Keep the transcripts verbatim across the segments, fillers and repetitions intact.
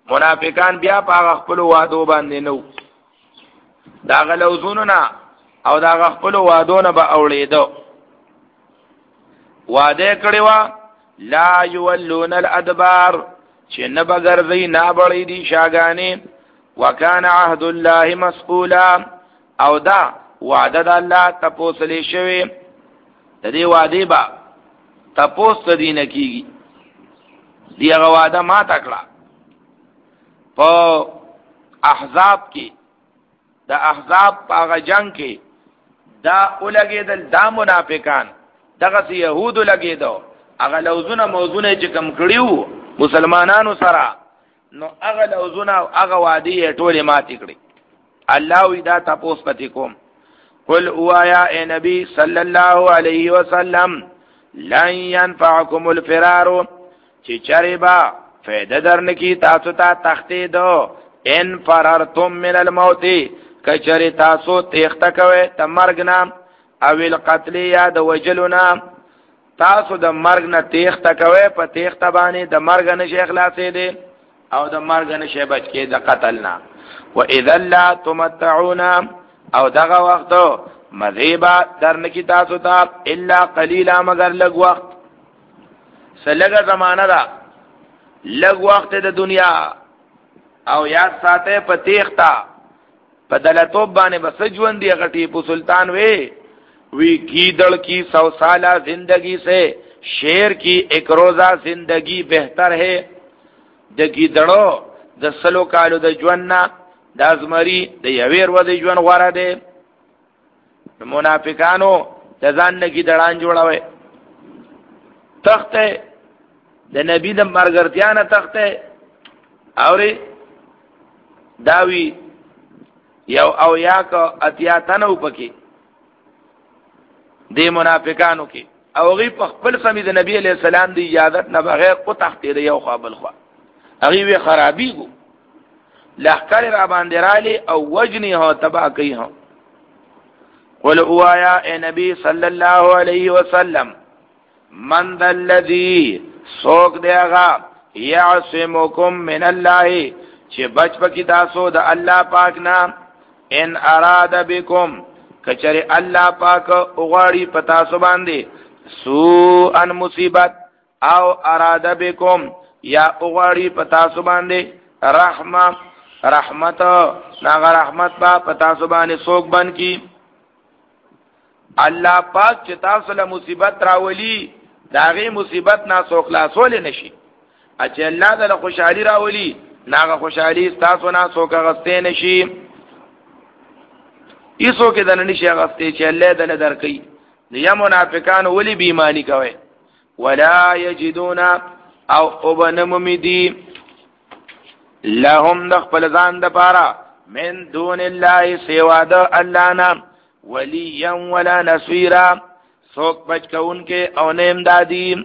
منافقان بیا په خپل وعدو باندې نو دا غلوزونو نه او دا خپل وعدو نه به اوړېدو وعده کړی وا لا یولون الادبار چې نه بغرزي نه بړې دي شاګانې وکانه عهد الله مسئولا او دا وعده د الله تاسو لې شوی د دې وعده با تاسو دې نه کیږي دی هغه وعده ما تکړه په احزاب کې د احزاب په جنگ کې دا اولګېدل دا منافقان دغه يهودو لګېدو هغه لوزونه موزونه چې کم کړیو مسلمانانو سره نو هغه لوزونه هغه وادي ټوله ماتې کړې الله وی دا تاسو پتی کوم قل اوایا اے نبی صلی الله علیه وسلم لن ينفعكم الفرار چې چریبا فائدہ درنکی تاسو ته تختی دو ان فررتم من الموت کچری تاسو تیخته کوي ته مرګ نام او القتل یا د وجلنا تاسو د مرګ نه تیخته کوي په تیخته باندې د مرګ نه شیخ خلاصې دي او د مرګ نه شی بچ کې د قتل نه واذا لا تمتعون او دغه وخت مذيبا درنکی تاسو ته الا قليلا مگر لږ وخت سلګه زمانہ دا لږ وخت د دنیا او یا ساته په تیختا په دلتوب باندې بس ژوند دی غټي په سلطان وی وی گیدڑ کی سو سالہ زندگی سے شیر کی ایک روزہ زندگی بہتر ہے د گیدڑو د سلو کالو د ژوندنا د ازمری د یویر و د ژوند غوړه دی منافقانو د ځان نه گیدړان جوړوي تخته د نبی د مرګرتیا نه تخته اوري داوی یو او یا کو اتیا تنو پکې د منافقانو کې او غي په خپل سمې د نبی علی السلام دی اجازت نه بغیر کو تخته دی یو قابل خو هغه وی خرابي کو لخر را باندې رالی او وجنی هو تبا کوي هو قل اوایا اے نبی صلی الله علیه وسلم من ذا الذی سوک دیغا یعصمکم من الله چې بچ پکې تاسو د الله پاک نام ان اراد بكم کچره الله پاک اوغاړي پتا سو باندې سو ان مصیبت او اراد بكم یا اوغاړي پتا سو باندې رحمت رحمت ناغه رحمت با پتا سو باندې سوک بن کی الله پاک چې تاسو له مصیبت راولي داغه مصیبت نه سو خلاصول نشي اچ الله د خوشحالي راولي ناغه خوشحالي تاسو نه سو غسته نشي ایسو کې د نشي غسته چې الله دل درکې یا منافقان ولی بیمانی کوي ولا یجدون او وبنممدی لهم دخل ځان د پاره من دون الله سوا د الله نام ولیا ولا نصيرا سوک بچ کون کې او نه امدادي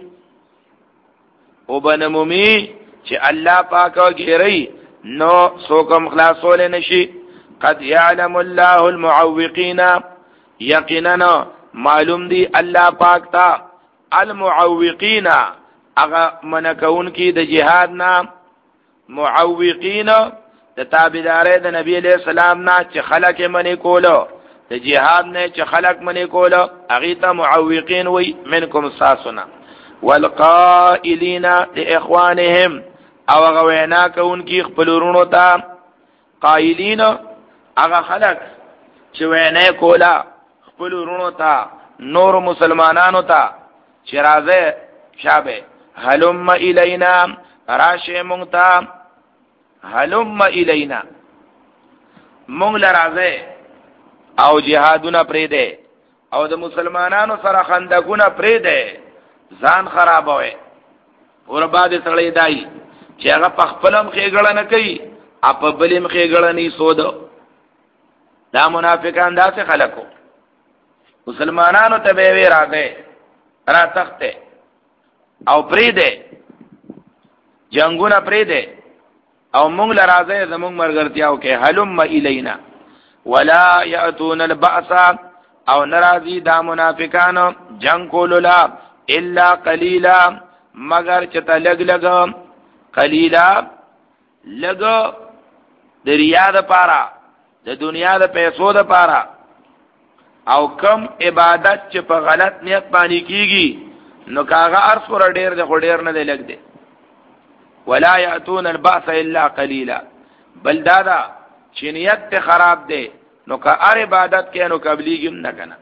وبنممی چې الله پاک غیری نو سوکم خلاصول نشي قد يعلم الله المعوقين یقینا معلوم دی الله پاک تا المعوقين اغه منکون کی د جهاد نام معوقین د تابعداري د نبی علیہ السلام نه چې خلق منی کولو د جهاد نه چې خلق منی کولو اغه ته معوقین وی منکم ساسنا والقائلین لاخوانهم او غوینا کون کی خپل ورونو ته قائلین هغه خلق چې وینا کولا خپل ورونو ته نور مسلمانانو ته چې راځي شابه هلم الینا راشه مونږ ته هلم الینا مونږ لراځي او جهادونه پرې ده او د مسلمانانو سره خندقونه پرې ده ځان خرابوي اور بعد سړی دای چې هغه په خپلم خېګړه نه کوي اپ بلیم خېګړه نه سود دا منافقان داسې خلکو مسلمانانو ته به وی راځي را تخته او پرې ده جنگونه پرې ده او مونږ لراځي زمونږ مرګرتیاو کې هلم الینا ولا یاتون البأس او ناراضی دا منافقان جنگ کولولا الا قلیلا مگر چتا لګ لګ قلیلا لګو د ریا د پاره د دنیا د پیسو د پاره او کم عبادت چې په غلط نیت باندې کیږي نو کاغه ارس پر ډیر د خډیر نه دی لګ دی ولا یاتون الباس الا قليلا بل دادا چې نیت ته خراب دی نو که ار عبادت کې نو قبليږي نه کنه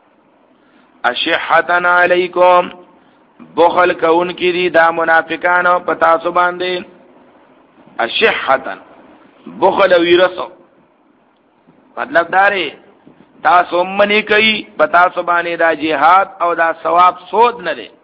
اشحتن علیکم بخل کون کی دی دا منافقانو پتا سو باندې اشحتن بخل ویرسو مطلب داري تاسو منی کوي پتا سو باندې دا جهاد او دا ثواب سود نه دی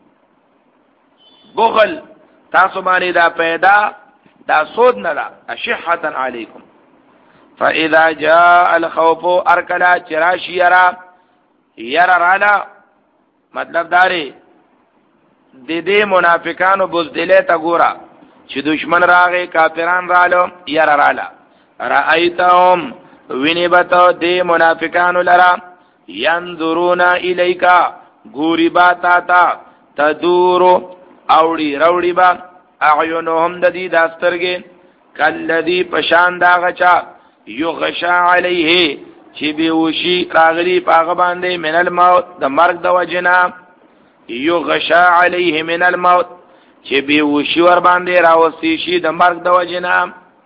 بخل تاسو باندې دا پیدا دا سود نه دا اشحتن علیکم فاذا جاء الخوف ارکلا چراشی یرا یرا رالا مطلب داري د دې منافقانو بوزدله تا ګورا چې دشمن راغې کافران رالو یرا رالا رایتهم ویني بتو دې منافقانو لرا ينظرون الیکا ګوري با تا تا تدور اوړي روړي با اعینهم د دې داسترګې کلذي پشان دا غچا یغشا علیه چې به وشي راغلی پاغه باندې من الموت د مرګ د وجنا یغشا علیه من الموت چې به وشي ور باندې راوسی شي د مرګ د وجنا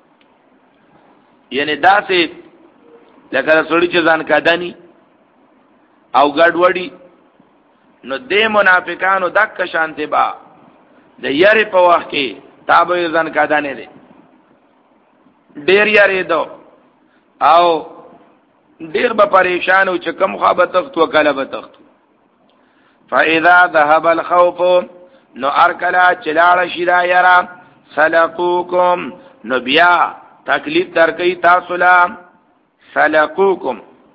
یعنی داسې لکه سړی چې ځان کادانی او ګډوډي نو دې منافقانو دک شانته با د یاري په وخت کې تابې ځان کادانې دي ډېر یاري دو او ډېر به پریشان او چې کم خوا به تخت وکاله به تخت فاذا ذهب الخوف نو ارکلا چلاړ شیرا یرا سلقوکم نو بیا تکلیف درکې تاسو لا سلقوکم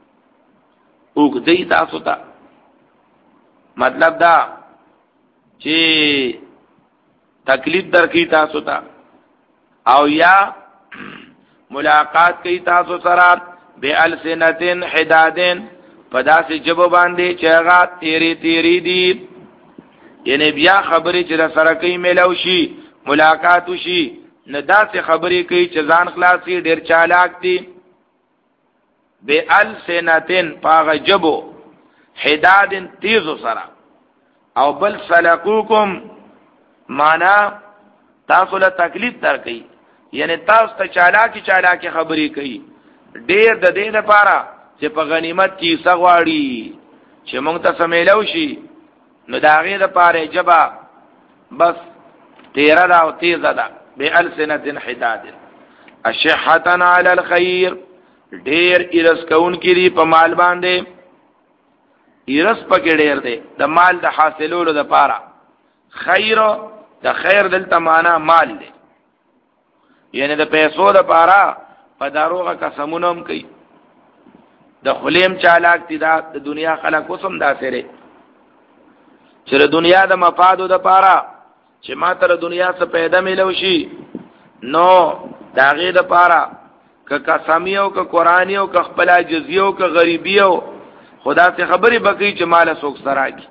وګدې تاسو ته مطلب دا چې تکلیف درکې تاسو ته او یا ملاقات کوي تاسو سره به السنتن حدادن پداسې جبو باندې چې هغه تیری تیری دي یعنی بیا خبرې چې سره کوي ملو شي ملاقات وشي نه داسې خبرې کوي چې ځان خلاصي ډېر چالاک دي به السنتن پاغه جبو حدادن تیزو سره او بل سلقوکم معنا تاسو له تکلیف درکې یعنی تاسو ته چالاکی چالاکی خبرې کوي ډېر د دې لپاره چې په غنیمت کې سغواړي چې موږ ته سمېلو شي نو دا غي لپاره جبا بس تیرا دا او تیز دا به السنه حداد اشحتن علی الخير ډېر ارس کون کړي په مال باندې ارس پکې ډېر دی د مال د حاصلولو لپاره خیر د خیر دلته معنا مال دی یعنی د پیسو د پاره په داروغه قسمونم کوي د خلیم چالاک دي د دنیا خلک وسم دا سره چې د دنیا د مفادو د پاره چې ما تر دنیا څخه پیدا ملو شي نو داغه د پاره ک قسمیو ک قرآنیو ک خپل جزیو ک غریبیو خدا سے خبرې بکی چې مال سوک سره کی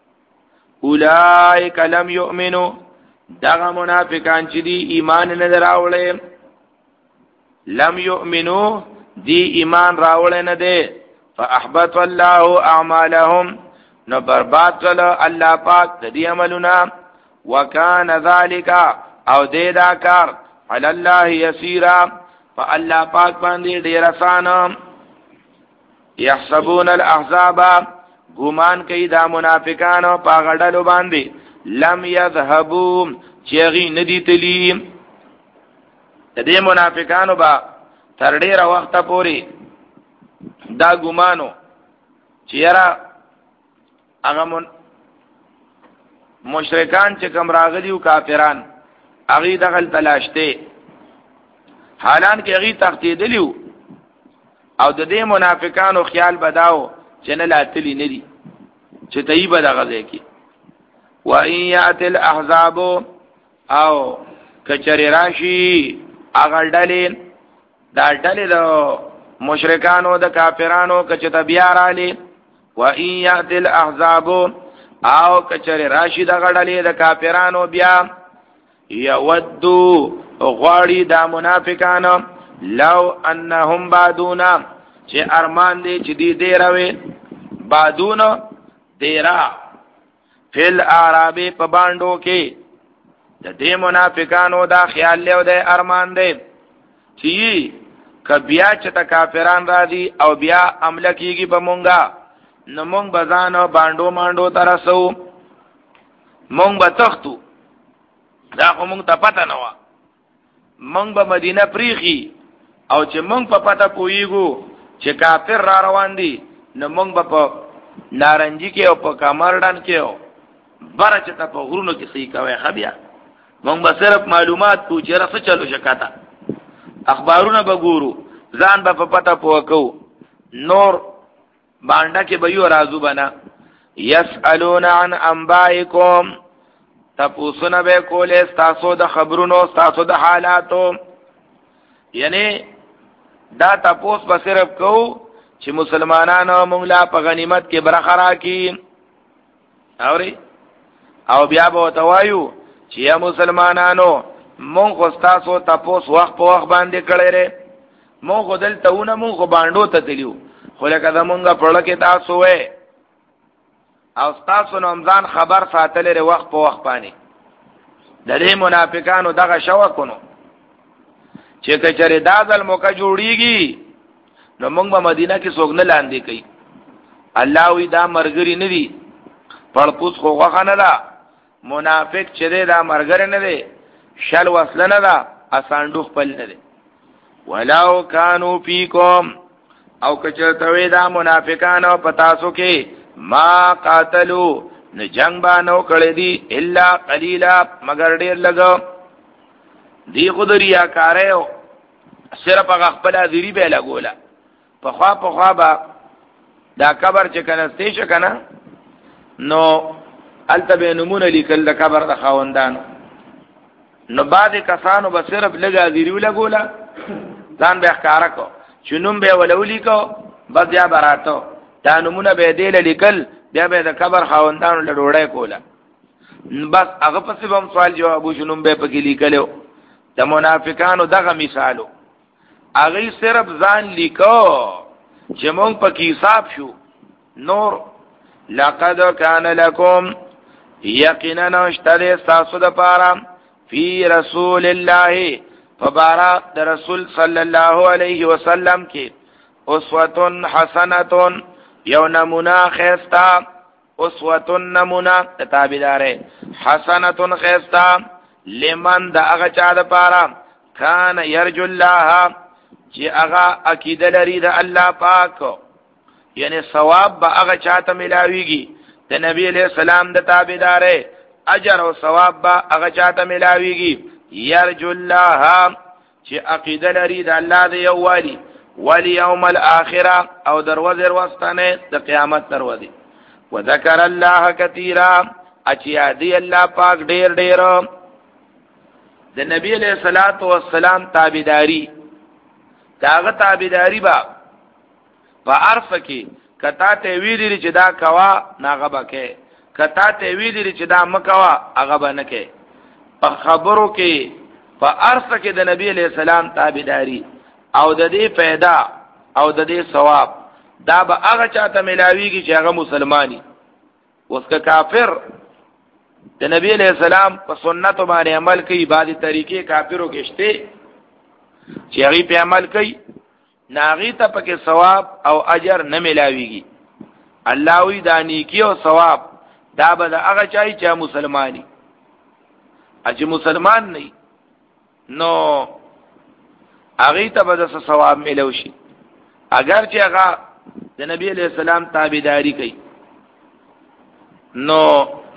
اولائک لم یؤمنو دغه منافقان چې دی ایمان نه دراوړې لم یؤمنو دی ایمان راوړې نه ده فاحبط الله اعمالهم نو برباد کړه الله پاک د دې عملونه وکانه ذالک او دې دا کار علی الله یسیرا فالله پاک باندې ډیر آسان یحسبون الاحزاب ګمان کوي دا منافقانو په غړډلو باندې لم یذهبوا چیغي ندی تلی د دې منافقانو با تر ډیره وخت پورې دا ګمانو چیرې هغه من مشرکان چې کوم راغلي او کافران هغه دغل تلاشته حالان کې هغه تختیدلیو او د دې منافقانو خیال بداو چې نه لاتلی ندی چې طیبه دغه ځکه وَإِنْ يَأْتِ الْأَحْزَابُ او کچری راشي اغل ډلې دا ډلې د مشرکانو د کافرانو کچته بیا رالی وَإِنْ يَأْتِ الْأَحْزَابُ او کچری راشي د غړلې د کافرانو بیا یودو غواړي دا منافقان لو انهم بعدونا چې ارمان دي چې دی دیروي بعدونا دیرا فل اعرابي په باندو کې د دې منافقانو دا خیال له د ارمان دی چې کبیا چې تا کافران را دي او بیا عمل کیږي په مونږه نو مونږ بزانو باندو مانډو ترسو مونږ به تختو دا خو مونږ ته پته نه و مونږ به مدینه پریخي او چې مونږ په پته پویګو چې کافر را روان دي نو مونږ به په نارنجي کې او په کمرډان کې او بار چې ته په غرونو کې صحیح کوي خبیا مونږ به صرف معلومات کو چې راسه چلو شکاته اخبارونه به ګورو ځان به په پته پوکو نور باندې کې به یو رازو بنا یسالون عن انبائکم تاسو به کوله تاسو د خبرونو تاسو د حالاتو یعنی دا تاسو به صرف کو چې مسلمانانو مونږ لا په غنیمت کې برخه راکې اوري او بیا به توایو چې یا مسلمانانو مونږ خو تاسو تاسو وخت په وخت باندې کړی ری مونږ خدل تهونه مونږ باندې ته تلیو خو لکه زمونږه پړه کې تاسو وې او تاسو نو ځان خبر ساتل ری وخت په وخت باندې د دې منافقانو دغه شوکونو چې کچره دازل موقع جوړیږي نو مونږ په مدینه کې څوک نه لاندې کوي الله وی دا مرګري نه دي پړپوس خو غوخه نه ده منافق چې دا مرګر نه دی شل وصل نه ده اساندو خپل نه دی ولو کانوا فیکم او کچرته وی دا منافقانو پتاسو کې ما قاتلوا نه جنگ باندې کړی دي الا قلیلا مگر ډیر لګو دی خدریا کارو صرف هغه خپل ذری به لګولا په خوا په خوا با دا قبر چې کنه ستې کنه نو التبه نمونه لیکل د قبر د خاوندانو نو بعد کسانو به صرف لګا ذری لګولا ځان به ښکارا کو چنوم به ولولی کو بس یا براتو دا نمونه به دی لیکل بیا به د قبر خاوندانو له ډوړې کوله بس هغه پسې هم سوال جواب شنوم به پکې لیکلو د منافقانو دغه مثالو هغه صرف ځان لیکو چې مونږ پکې حساب شو نور لقد كان لكم یقینا اشتری تاسو د پاره فی رسول الله فبارک د رسول صلی الله علیه وسلم کې اسوه حسنه یو نمونه خیستا اسوه نمونه تابعدار حسنه خیستا لمن دا هغه چا د پاره کان یرجو الله چې هغه عقیده لري د الله پاک یعنی ثواب به هغه چاته ملاويږي د نبی علیہ السلام د تابعدار اجر او ثواب به هغه چاته ملاويږي یرجو الله چې عقیده لري د الله د یووالي والیوم الاخره او دروازه ورستانه د قیامت دروازه وذکر الله کثیرا اچیا دی الله پاک ډیر ډیر د نبی علیہ الصلوۃ والسلام تابعداری داغه تابعداری با په عرف کې کتا ته ویری چې دا کوا ناغه بکې کتا ته ویری چې دا مکوا هغه بنکې په خبرو کې په عرف کې د نبی علیہ السلام تابعداری او د دې پیدا او د دې ثواب دا به هغه چاته ملاويږي چې هغه مسلمانی اوسکه کافر د نبی علیہ السلام په سنت باندې عمل کوي بعضی طریقې کافرو کې شته چې هغه په عمل کوي ناغي ته پکې ثواب او اجر نه ملاويږي الله وی دا نیکی او ثواب دا به هغه چای چې مسلمانی اجه مسلمان نه نو هغه ته به د ثواب ملو شي اگر چې هغه د نبی علیہ السلام تابعداري کوي نو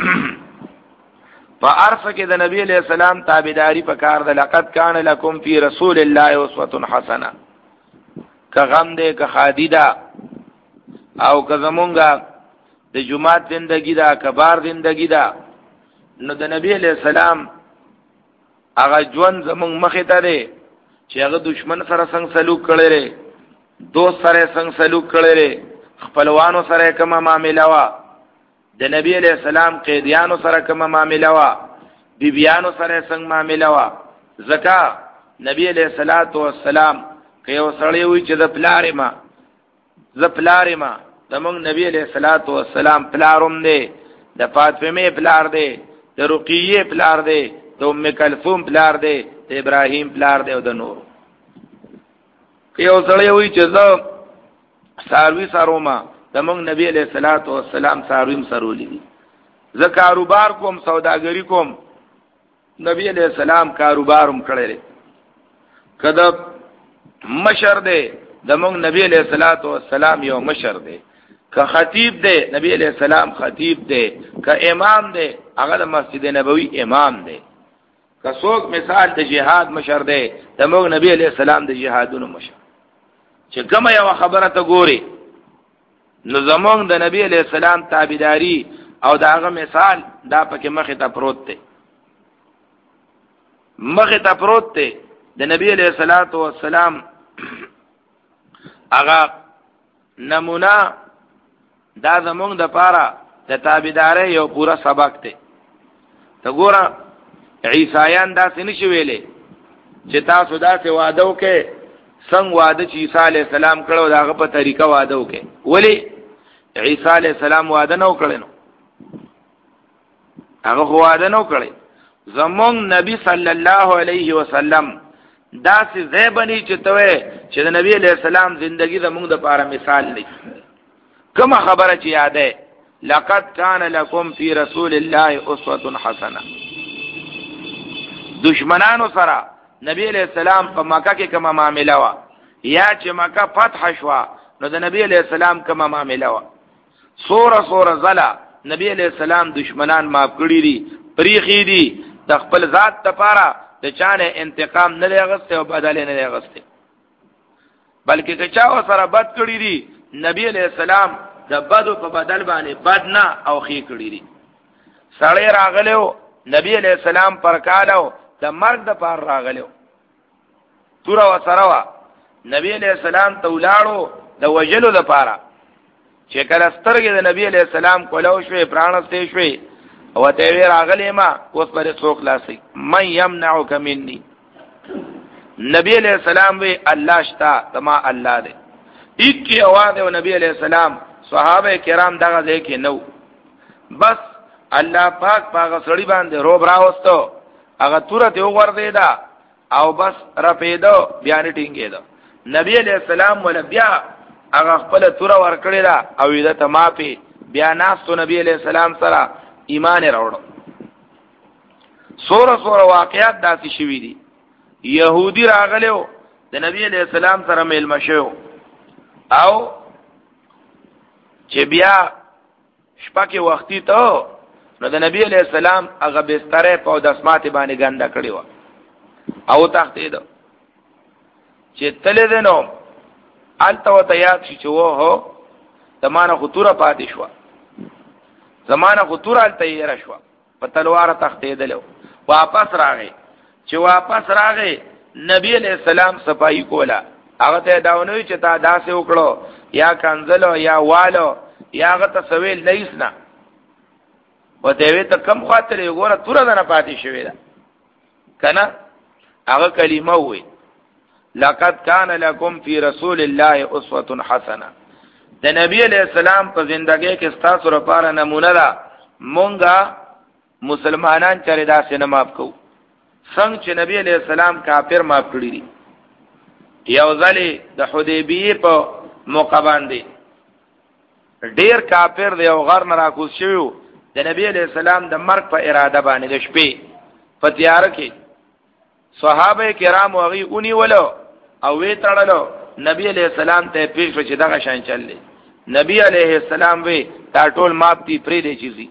فعرف کې د نبی علیہ السلام تابعداري پکار ده لقد کان لکم فی رسول الله اسوه حسنه که غم دې که خادیدا او که زمونږه د جمعات زندگی دا کبار زندگی دا نو د نبی علیہ السلام هغه ژوند زمونږ مخې ته دی چې هغه دشمن سره څنګه سلوک کړی لري دوست سره څنګه سلوک کړی لري خپلوانو سره کومه معاملې وا د نبی علیہ السلام قیدیانو سره کومه معاملې وا بیبیانو سره څنګه معاملې وا زکا نبی علیہ الصلوۃ والسلام که یو سړی وي چې د پلارې ما ز پلارې ما زمونږ نبی علیہ الصلوۃ والسلام پلاروم دی د فاطمه پلار دی د رقیه پلار دی د ام کلثوم پلار دی د ابراهیم پلار دی او د نور که یو سړی وي چې زه ساروی سروما زمونږ نبی علیہ الصلوۃ والسلام سارویم سرولی دی زه کاروبار کوم سوداګری کوم نبی علیہ السلام کاروبارم کړی کده مشر دی زمونږ نبی علیہ الصلوۃ والسلام یو مشر دی که خطیب دی نبی علیہ السلام خطیب دی که امام دی هغه د مسجد نبوی امام دی که څوک مثال د جهاد مشر دی زمونږ نبی علیہ السلام د جهادونو مشر چې کومه یو خبره ته ګوري نو زمونږ د نبی علیہ السلام تابعداري او داغه مثال دا پکې مخه ته پروت دی مخه ته پروت دی د نبی علیہ الصلوۃ والسلام هغه نمونه دا زمونږ د پاره د تابعداري یو پورا سبق دی ته ګوره عیسایان دا څه نشي ویلې چې تاسو دا څه وعده وکړي څنګه وعده چې عیسی علی السلام کړو داغه په طریقه وعده وکړي ولی عیسی علی السلام وعده نه وکړي نو هغه وعده نه وکړي زمونږ نبی صلی الله علیه وسلم دا څه زیبنی چې توې چې د نبی علیہ السلام زندگی زمونږ د پاره مثال دی کومه خبره چې یاده لقد کان لکم فی رسول الله اسوه حسنه دشمنانو سره نبی علیہ السلام په مکه کې کومه معاملې وا یا چې مکه فتح شوا نو د نبی علیہ السلام کومه معاملې وا سوره سوره زلا نبی علیہ السلام دشمنان معاف کړی دي پریخي دي د خپل ذات لپاره د چانه انتقام نه لغسته او بدل نه لغسته بلکې که چا سره بد کړی دي نبی علیہ السلام د بدو په بدل باندې بد نه او خې کړی دي سړی راغلو نبی علیہ السلام پر کالو د مرګ د پار راغلو تور و سره وا نبی علیہ السلام ته ولاړو د وجلو د پاره چې کله سترګې د نبی علیہ السلام کولو شوې پرانسته شوې او ته وی راغلی ما اوس پر څوک لاسي من يمنعك مني نبی علیہ السلام وی الله شتا تما الله دې اکی आवाज او نبی علیہ السلام صحابه کرام دغه ځکه نو بس الله پاک پاک سړی باندې روب راوستو هغه تورته وګورځي دا او بس را پیدو بیان ټینګې دا نبی علیہ السلام ول بیا هغه خپل تور ور کړی دا او دې ته مافي بیا ناستو نبی علیہ السلام سره ایمان راوړو سوره سوره واقعات داسې شوي دي يهودي راغلو د نبی علیہ السلام سره میل مشو او چې بیا شپه کې وختي ته نو د نبی علیہ السلام هغه بستر په دسمات باندې ګنده کړی و او تختې ده چې تل دینو الته وته یاد شي چې و هو زمانه خطوره پاتې شو زمانه خطوره الته یې را شو په تلوار تختې دلو واپس راغی چې واپس راغی نبی علیہ السلام صفائی کولا هغه ته داونوي چې تا داسې وکړو یا کنزلو یا والو یا هغه ته سویل لیسنا وته وی ته کم خاطر یې ګوره تور نه پاتې شوی دا کنه هغه کلمه وي لقد كان لكم في رسول الله اسوه حسنه د نبی علیہ السلام په زندګۍ کې ستاسو لپاره نمونه ده مونږه مسلمانان چره داسې نه ماف کو څنګه چې نبی علیہ السلام کافر ماف کړی دي یو ځلې د حدیبیه په موقع باندې ډیر کافر دی او غر نه راکوز شوی د نبی علیہ السلام د مرګ په اراده باندې د شپې په تیار کې صحابه کرام وغي اونې ولو او وی تړلو نبی علیہ السلام ته پیش چې دغه شان چللی نبی علیہ السلام وی تا ټول ماپ دی پرې دی چیزی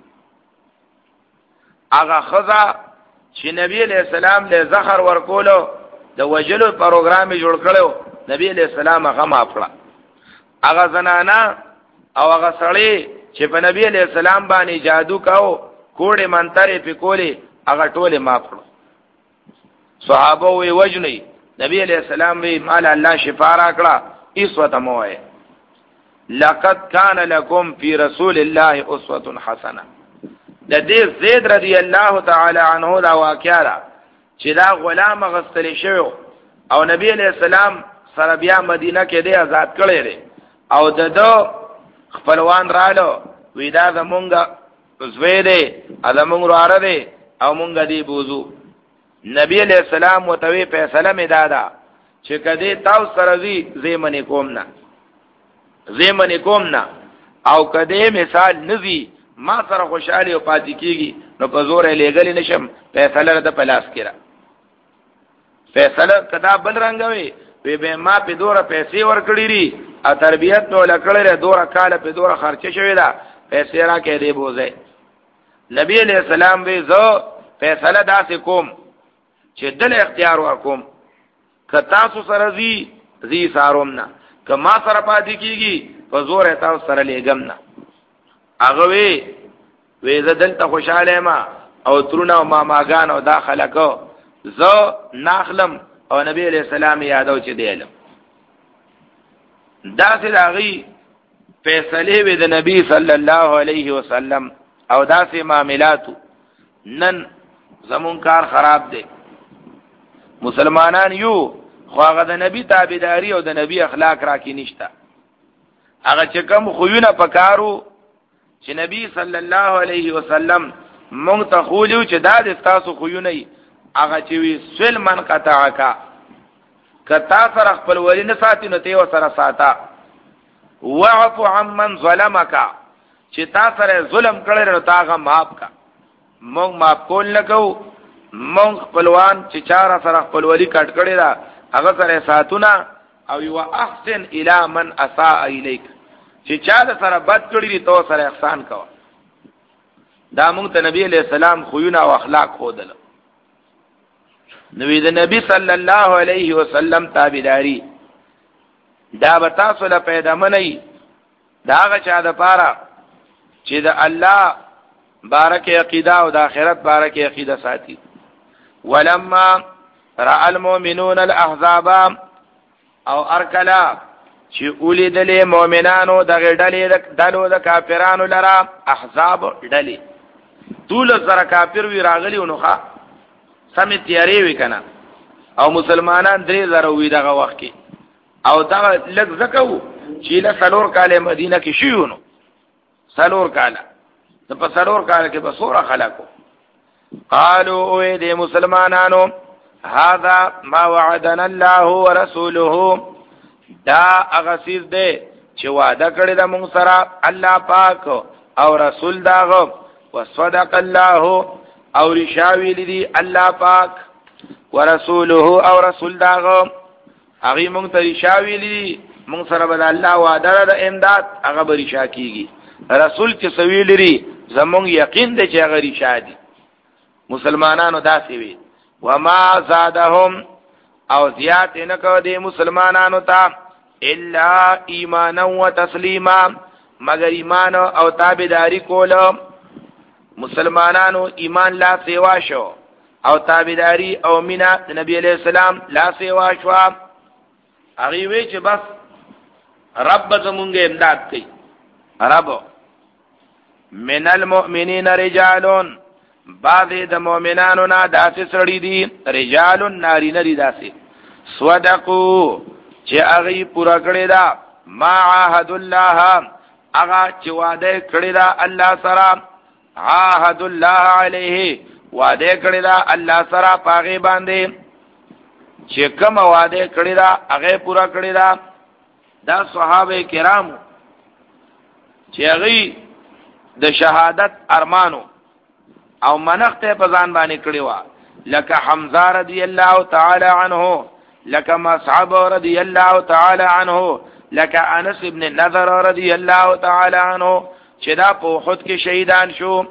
هغه خزا چې نبی علیہ السلام له زخر ورکولو د وجلو پروګرام جوړ کړو نبی علیہ السلام هغه ماپړه هغه زنانا او هغه سړی چې په نبی علیہ السلام باندې جادو کاو کوړې منترې په کولی هغه ټوله ماپړه صحابه وی وجنی نبی علیہ السلام وی مال الله شفا را کړه اسوه موه لقد كان لكم في رسول الله اسوه حسنه د دې زید رضی الله تعالی عنہ دا واقعا چې دا غلام غستل شوی او نبی علیہ السلام سره بیا مدینه کې دی آزاد کړی دی او د دو خپلوان رالو وی دا زمونږ زوی دی ا زمونږ واره دی او مونږ دی بوزو. نبی علیہ السلام وتوی فیصله می دادا چې کدی تاسو سره زی زیمنی کوم نه زیمنی کوم نه او کدی مثال نزی ما سره خوشاله او پاتې کیږي نو په زور لګل نشم فیصله د پلاس کړه. فیصله کدا بل رنگوي وی به ما په دوره پیسې ورکړې دي ا تربیت نو لکړې دوره کال په دوره خرچه شوې ده پیسې را کې دی بوزه. نبی علیہ السلام وی زه فیصله داسې کوم چې دل اختیار ورکوم که تاسو سره زی زی ساروم نه که ما سره پاتې کیږي په زور تاسو سره لګم نه. هغه وی وی زه دلته خوشاله ما او ترونه او ما ماګان او داخله کو زه ناخلم او نبی علیہ السلام یادو چې دی علم داسې داغي فیصله وی د نبی صلی الله علیه وسلم او داسې معاملاتو. نن زمون کار خراب دی مسلمانان یو خو هغه د نبی تابعداري او د نبی اخلاق را کې نشته. هغه چې کوم خوونه پکارو چې نبی صلی الله علیه وسلم مونږ ته خولیو چې دا د تاسو خوونه هغه چې وی سل من قطعک کتا سره خپل ولی نه ساتي نو ته سره ساته وعفو عمن ظلمک چې تا سره ظلم کړی نو تاغه معاف کا. مونږ معاف کول نه کو مونږ خپلوان چې چاره سره خپل ولی کټ کړی دا هغه سره ساتونه او یو احسن الی من اساء الیک چې چا سره بد کړی دی تو سره احسان کوه. دا مونږ ته نبی علیہ السلام خوونه او اخلاق خودل. نبی د نبی صلی الله علیه وسلم تابعداري دا بتا سره پیدا منی داغه چا د پاره چې د الله بارک عقیده او د آخرت بارک عقیده ساتي. ولما را المؤمنون الاحزاب او ارکلا چې اولیدلې مؤمنانو د غډلې دلو د کافرانو لرا احزاب ډلې ټول سره کافر وی راغلی ونوخه سمې تیاری وکنه او مسلمانان درې زره وی دغه وخت کې او دا لږ زکو چې له سلور کاله مدینه کې شيونو سلور کاله د په سلور کاله کې بسوره خلکو قالوا او دې مسلمانانو هذا ما وعدنا الله ورسوله دا اغسیز دې چې وعده کړی د موږ سره الله پاک او رسول داغه وصدق الله او رشاوی لدی الله پاک ورسوله او رسول داغه هغه مونږ ته رشاوی لدی مونږ سره بل الله وعده د امداد هغه به رشا کیږي. رسول چې سوی لري زمونږ یقین دی چې هغه رشا دي. مسلمانانو داسې وي وما زادهم او زیات نه کو دي مسلمانانو ته الا ایمانا وتسلیما مگر ایمان او تابعداري کولو. مسلمانانو ایمان لا سیوا شو او تابعداري او مینا نبی علیہ السلام لا سیوا شو. هغه وی چې بس رب زمونږه امداد کوي. رب من المؤمنین رجالون بعض د مؤمنانو نه داسې سړي دي رجال ناری نری داسې صدقو چې هغه پورا کړی دا ما عهد الله هغه چې وعده کړی دا الله سره عهد الله علیه وعده کړی دا الله سره پاغه باندې چې کوم وعده کړی دا هغه پورا کړی دا. دا صحابه کرام چې هغه د شهادت ارمانو او منخته په ځان باندې کړی و لکه حمزه رضی الله تعالی عنه لکه مصعب رضی الله تعالی عنه لکه انس ابن نضر رضی الله تعالی عنه چې دا په احد کې شهیدان شو.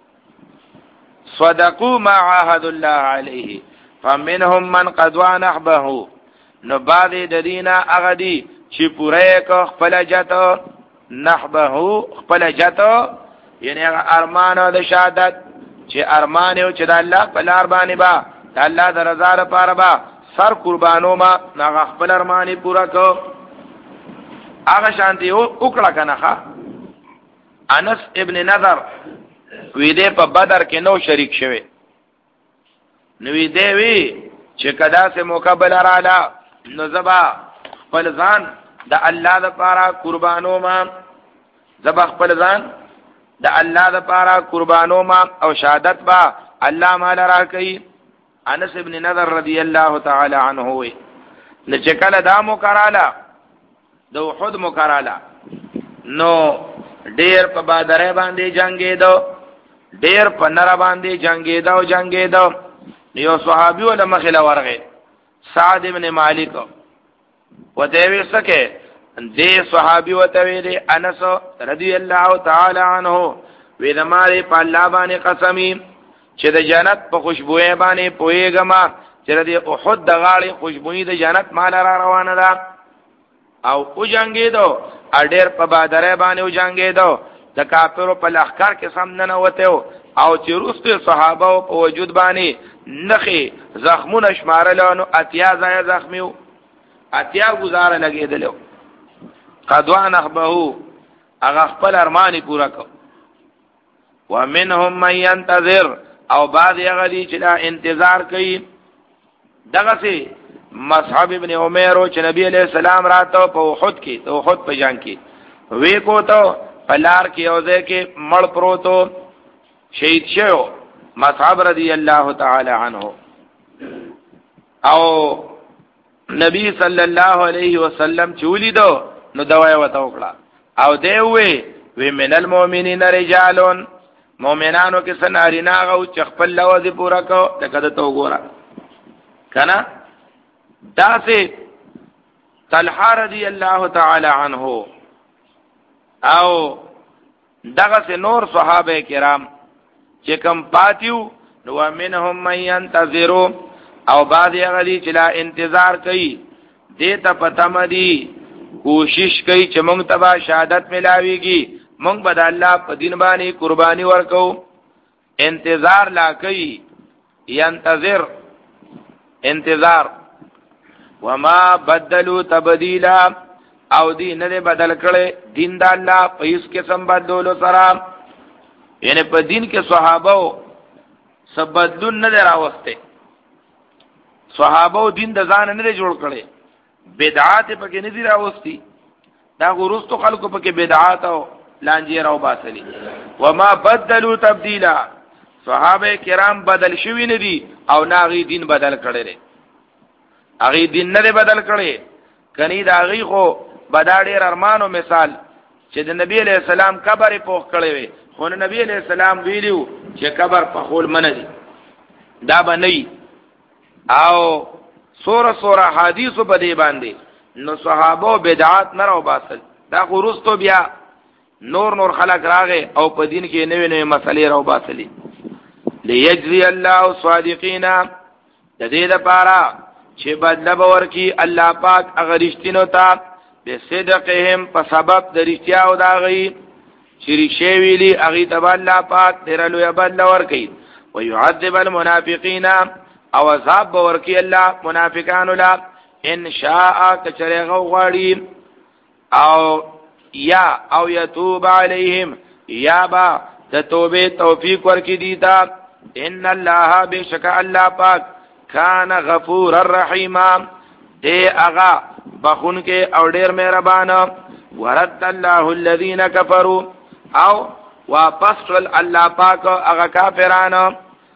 صدقوا ما عهد الله عليه فمنهم من قضى نحبه نو بعد د دینه هغه دي چې پوره ک خپل جته نحبه خپل جته یعنی هغه ارمان د شهادت چې ارمان یو چې د الله په لار باندې با د الله د رضا لپاره با سر قربانو ما هغه خپل ارمان پورا کو. هغه شانتي وکړه کنه ښا انس ابن نضر وی دې په بدر کې نو شریک شوه نوې دی وی چې کدا سه مقابل رااله نو زبا خپل ځان د الله لپاره قربانو ما زبا خپل ځان د الله لپاره قربانو ما او شهادت با الله مال را کوي. انس ابن نضر رضی الله تعالی عنه وی نه چې کله دا مقراله د احد مقراله نو ډیر په بدر باندې جنگې دو ډیر په نر باندې جنگې دو جنگې دو یو صحابي ول مخله ورغه سعد ابن مالک وته وی سکه دې صحابي وته وی انس رضی الله تعالی عنه وی دماره په الله باندې قسمی چې د جنت په خوشبوې باندې پويګما چې د احد د غاړي خوشبوې د جنت مال را روانه ده او او جنگې دو اډیر په بادره باندې او جنگې دو د کافرو په لخر کې سم نه وته او چې روسته صحابه په وجود باندې نخي زخمونه شمارلونو اتیا ځای زخمیو اتیا گزاره لګیدلو قدوان اخبهو هغه خپل ارمانی پورا کو ومنهم من ينتظر او بعض هغه دي چې دا انتظار کوي دغه سي مصعب ابن عمر او چې نبی عليه السلام راته په احد کې ته احد په جنگ کې وی کو ته پلار کې اوځه کې مړ پروتو شهید شو مصعب رضی الله تعالی عنه او نبی صلی الله علیه وسلم چولی دو نو دوای وته وکړه او دی وی وی من المؤمنین رجالون مؤمنانو کې سنارینا غو چې خپل لوازم پورا کو دغه ته وګوره کنا داسې طلحه رضی الله تعالی عنه او دغه نور صحابه کرام چې کم پاتیو نو منهم من ينتظروا او بعد هغه دي چې لا انتظار کوي دې ته پته مدي کوشش کوي چې موږ ته شهادت ملاويږي موږ به د الله په دین باندې قرباني ورکو انتظار لا کوي ينتظر انتظار وما بدلوا تبديلا او دین نه بدل کړي دین د الله په هیڅ قسم بدلولو سره یعنی په دین کې صحابه سبدلون نه راوسته صحابه دین د ځان نه جوړ کړي بدعات په کې نه دي راوستي دا ورستو خلکو په کې بدعات او لانجې راو باسلي وما بدلوا تبديلا صحابه کرام بدل شوی نه دي او ناغي دین بدل کړي لري اغي دین نه بدل کړي کني دا غي خو بداړي ارمانو مثال چې د نبی عليه السلام قبر پوخ کړي وي خو نبی عليه السلام ویلو چې قبر په خول من دي دا باندې او سوره سوره حدیث په دی باندې نو صحابه بدعات نه راو باسل دا خورستو بیا نور نور خلق راغه او په دین کې نوې نوې مسلې راو باسلې ليجزي الله الصادقين د دې لپاره چې بدله باور کی الله پاک هغه رښتینو ته به صدقهم په سبب د رښتیا او دا غي چې ریشه ویلي هغه ته الله پاک درلو یا بدله ور کوي ويعذب المنافقين او عذاب باور کی الله منافقان لا ان شاء کچره غواړي او یا او یتوب علیهم یا با د توبه توفیق ورکی دیتا ان الله بشک الله پاک کان غفور الرحیم دے اغا بخون کے او ډیر مهربان ورد الله الذين كفروا او واپس الله پاک اغا کافرانو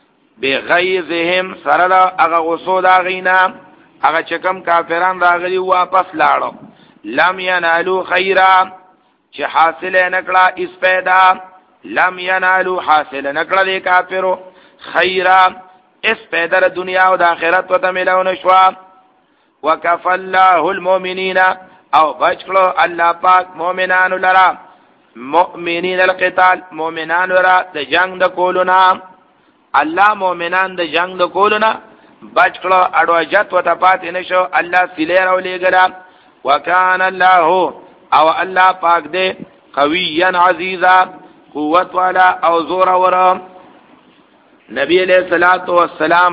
بغیظهم سرلا اغا غصو دا غینا اغا چکم کافران راغلی واپس لاړو لم ینالو خیرا چې حاصل نکړه اس پیدا لم ینالو حاصل نکړه د کافرو خیرا اس پیدا د دنیا او د آخرت وته ملونه شو وکف الله المؤمنین او بچلو الله پاک مؤمنان لرا مؤمنین القتال مؤمنان لرا د جنگ د کولونا الله مؤمنان د جنگ د کولونا بچلو اډو جت وته پات نشو الله سیلې راو لګلا وکان الله او الله پاک دې قویا عزیزا قوت والا او زور ور نبی علیہ الصلوۃ والسلام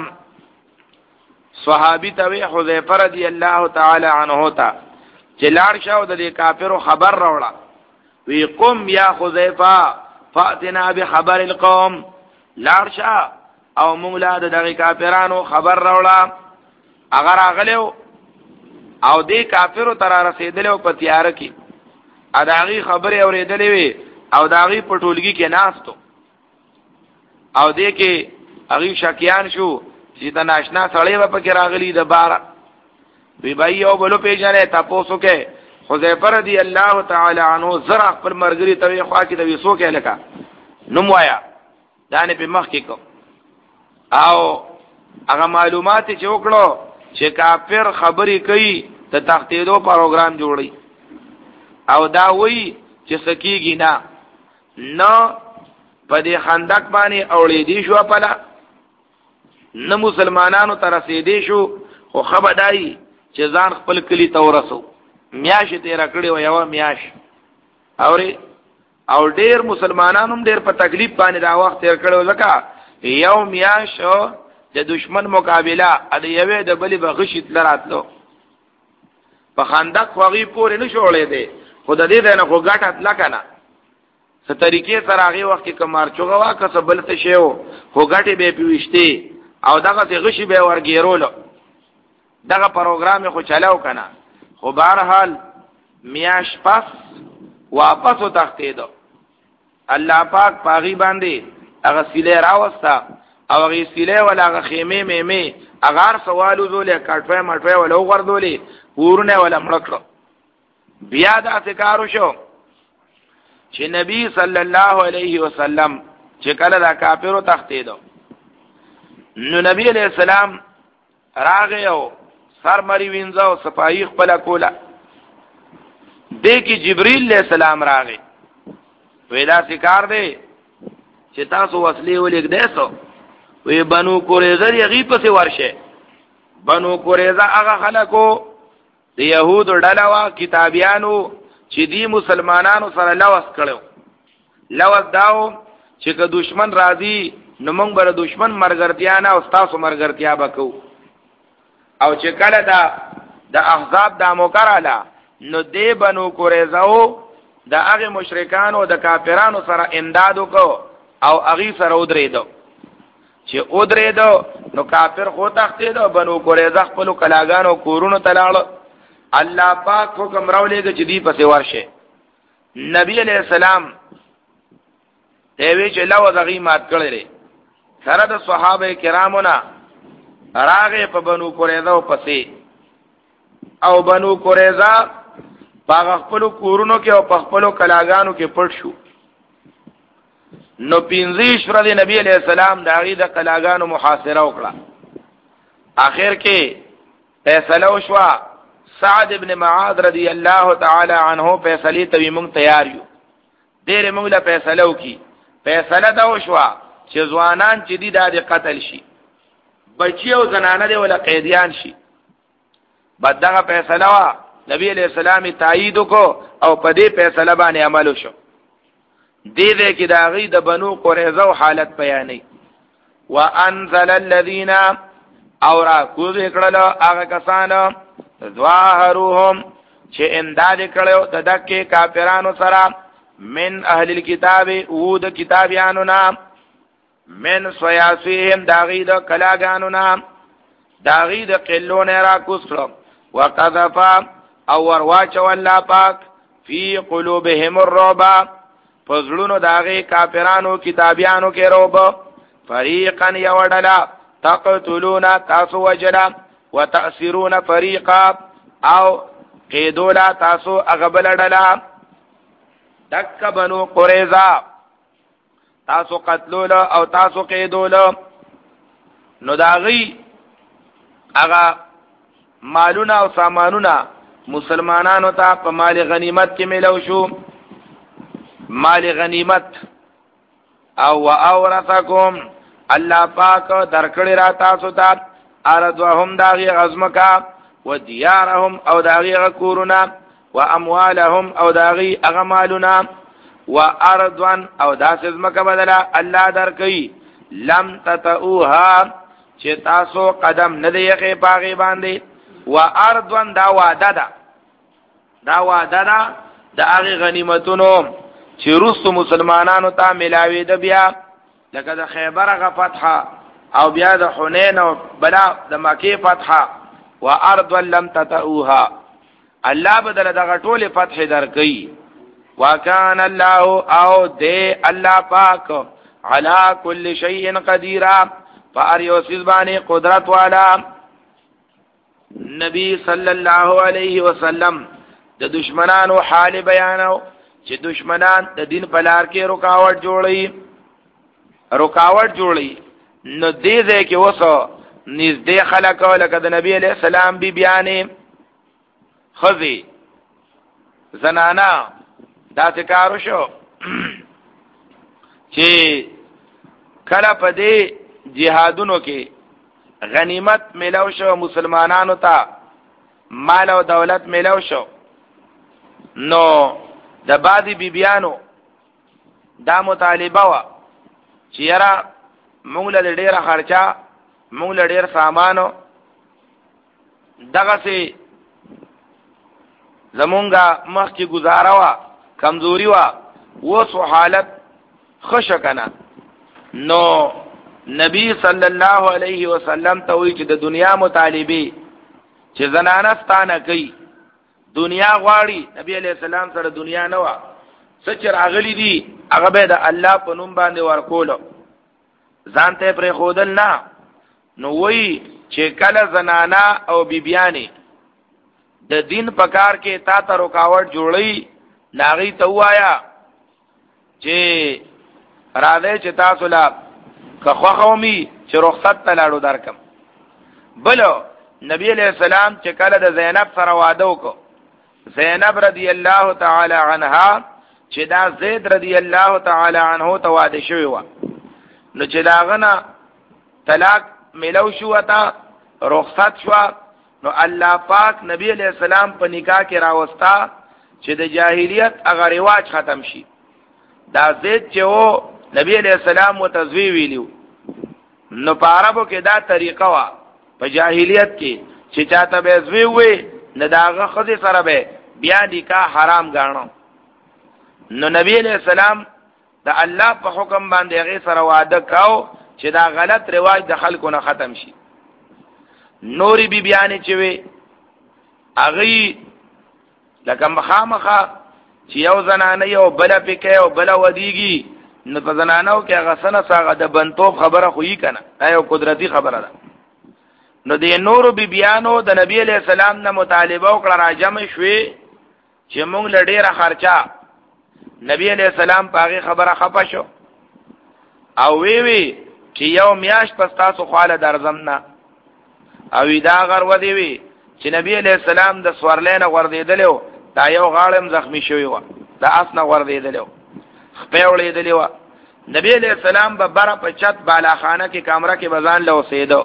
صحابی ته حذیفه رضی الله تعالی عنہ تا چلاړ شاو د کافرو خبر راوړه وی قم یا حذیفه فاتنا بخبر القوم لارشا او موږ لا دغه کافرانو خبر راوړه اگر اغلو او دې کافرو تر رسیدلو په تیار کې اداغي خبره اورېدلې وي او داغي پټولګي کې ناستو او دې کې هغه شکیان شو چې دا ناشنا سړی و پکې راغلی د بار وی بای او بلو پیژنه تاسو کې حذیفه رضی الله تعالی عنہ زرع خپل مرګري ته خوا کې د وسو کې لکه نوم وایا دانه په مخ کې کو او هغه معلومات چې وکړو چې کافر خبرې کوي ته تختیدو پروګرام جوړي او دا وی چې سکیږي نه نو په دې خندق باندې اولې دي شو پلا نه مسلمانانو تر رسیدې شو خو خبرداري چې ځان خپل کلی ته ورسو میاش تیر کړي و یو میاش اوري او ډیر مسلمانانو ډیر په تکلیف باندې دا وخت تیر کړو ځکه یو میاش د دشمن مقابله ا دې یوه د بلی بغشت لراتلو په خندق خوغي پورې نشولې دي خود دې نه خو ګټه لکنه څه طریقې سره هغه وخت کې کمار چوغه واکه سبل ته شیو خو ګټه به پیوشته او دغه څه غشي به ورګیرولو دغه پروګرام خو چلاو کنه خو بهرحال میاش پس واپس وتختیدو الله پاک پاغي باندې هغه سیله راوستا او هغه سیله ولا هغه خیمه میمه اگر سوالو زولې کټوي مټوي ولا وردولې ورونه ولا مړکړو بیا دا ذکر شو چې نبی صلی الله علیه وسلم چې کله دا کافرو تختیدو نو نبی علیہ السلام راغی او سر مری وینځو صفای خپل کولا دې کې جبرئیل علیہ السلام راغی ویدا ذکر دی چې تاسو وسلې ولګ دیسو وی بنو قریظه یغی پسې ورشه بنو قریظه هغه خلکو د يهودو ډلوا کتابیانو چې دی مسلمانانو سره لوس کړو لوس داو چې که دشمن راضي نو موږ بر دشمن مرګرتیا نه او تاسو مرګرتیا وکاو او چې کله دا د احزاب د موکراله نو دی بنو قریظه د هغه مشرکانو د کافرانو سره امداد وکاو او هغه سره ودریدو چې ودریدو نو کافر خو تختیدو بنو قریظه خپل کلاګانو کورونو تلاړو الله پاک حکم راولېږي چې دی پسې ورشه نبی علیہ السلام دوی چې لو دغې مات کړلې سره د صحابه کرامو نه راغې په بنو قریظه پسې او بنو قریظه په خپل کورونو کې او په خپل کلاګانو کې پټ شو نو پینځه شپه د نبی علیہ السلام د هغه د کلاګانو محاصره وکړه اخر کې فیصله وشوه سعد ابن معاذ رضی الله تعالی عنہ فیصله ته موږ تیار یو ډېر موږ له فیصله وکي فیصله دا وشوه چې ځوانان چې دي د قتل شي بچي او زنانه دي ولا قیدیان شي بعد دا فیصله وا نبی علیہ السلام تایید کو او په دې فیصله باندې عمل وشو دې دې کې دا غي د بنو قریظه حالت بیانې وانزل الذين اورا کوز کړه هغه کسان ظواهرهم چې امداد کړو د دکې کافرانو سره من اهل الكتاب او د کتابیانو نام من سیاسیهم داغی د کلاګانو نام داغی د قلون را کوسلو وقذفا او ورواچ والله پاک فی قلوبهم الرعب فزلونو داغی کافرانو کتابیانو کې روب فریقا یوڑلا تقتلون تاسو وجلا وتأثرون فريقا او قیدولا تاسو اغبل ډلا دک بنو قریظه تاسو قتلولا او تاسو قیدولا نو داغي اغا مالونه او سامانونه مسلمانانو ته په مال غنیمت کې ملو شو مال غنیمت او واورثکم الله پاک درکړی را تاسو ته ارضهم داغي غزمکا و دیارهم او داغي غکورنا و اموالهم او داغي اغمالنا و ارضوان او داس ازمکا بدلا الله درکي لم تتعوها چې تاسو قدم ندیقی پاغی باندې و ارضوان دا وعده دا دا وعده دا دا اغی غنیمتونو چې روس مسلمانانو ته ملاوی د بیا لکه د خیبر غ فتح او بیا د حنین او بلا د مکه فتح و ارض لم تطئوها الله بدل دغه ټوله فتح درکې وکان الله او دې الله پاک علی کل شیء قدیر فار یوسف باندې قدرت والا نبی صلی الله علیه وسلم د دشمنانو حال بیانو چې دشمنان د دین په لار کې رکاوټ جوړي رکاوټ جوړي نو دې دې کې وسو نږدې خلک لکه د نبی علیہ السلام بی بیانې خزي زنانا دا کارو شو چې کله په دې جهادونو کې غنیمت ملو شو مسلمانانو ته مال او دولت ملو شو نو د بعضی بیبیانو دا مطالبه وا چې یاره موږ له ډیره خرچا موږ له ډیر سامانو دغه سي زمونږه مخ کې گزاره وا کمزوري وا وسو حالت خوش کنه نو نبی صلی الله علیه وسلم ته وی چې د دنیا مطالبه چې زنانه ستانه کوي دنیا غواړي نبی علیہ السلام سره دنیا نه وا سچر اغلی دي هغه به د الله په نوم باندې ورکول ځانته پر خودل نه نو وی چې کله زنانا او بیبیانی د دین په کار کې تا ته رکاوټ جوړي ناغي ته وایا چې را دې چې تاسو لا که خو قومي چې رخصت ته لاړو درکم بلو نبی علیہ السلام چې کله د زینب سره واده وکړ زینب رضی الله تعالی عنها چې دا زید رضی الله تعالی عنه ته واده شوی و نو چې داغنا طلاق ملو شو تا رخصت شو نو الله پاک نبی علیہ السلام په نکاح کې راوستا چې د جاهلیت هغه رواج ختم شي دا زید چې و نبی علیہ السلام متزوی ویلو نو په عربو کې دا طریقه وا په جاهلیت کې چې چاته به زوی وي نه داغه خدي سره به بیا نکاح حرام ګاڼو نو نبی علیہ السلام د الله په حکم باندې هغه سره وعده کاو چې دا غلط رواج د خلکو نه ختم شي نوري بی بیان چې وي هغه لکه مخامخه چې یو زنانه یو بل پکې او بل ودیږي نو په زنانو کې هغه سنه ساغه د بنتوب خبره خو یې کنه دا یو قدرتی خبره ده نو د نورو بی بیانو د نبی علیہ السلام نه مطالبه وکړه راجم شوي چې موږ لډیره خرچا نبی علیہ السلام پاغه خبره خپه شو او وی وی چې یو میاش پستا سو خاله درزم نه او دا غر ودی وی چې نبی علیہ السلام د سوارلین غردیدلو دا یو غاړم زخمی شوی و دا اسنه غردیدلو خپېولې دلیو نبی علیہ السلام به بره په چت بالا خانه کې کمره کې بزان له اوسېدو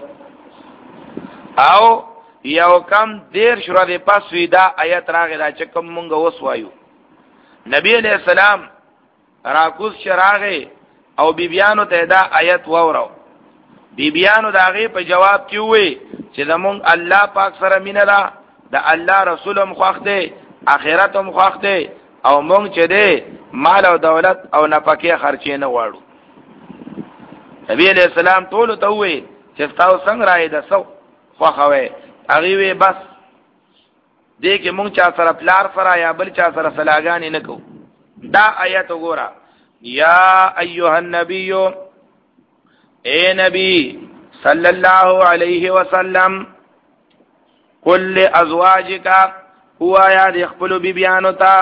او یو کم دیر شروع دی پس ویدا آیت راغی دا چې کوم مونږ اوس وایو نبی علیہ السلام راکوز شراغه او بیبیانو ته دا آیت وورو بیبیانو داغه په جواب کې وې چې زمونږ الله پاک سره مینه ده د الله رسولم خوښ دی اخرتم خوښ دی او مونږ چې دی مال او دولت او نفقه خرچې نه واړو نبی علیہ السلام ټول ته وې چې تاسو څنګه راي د سو خوښوي هغه وې بس دې کې مونږ چا سره پلار سره یا بل چا سره سلاګانی نه کو دا آیت وګوره یا ایها النبی اے نبی صلی الله علیه وسلم قل لازواجک هو یا دخل بیبیانو تا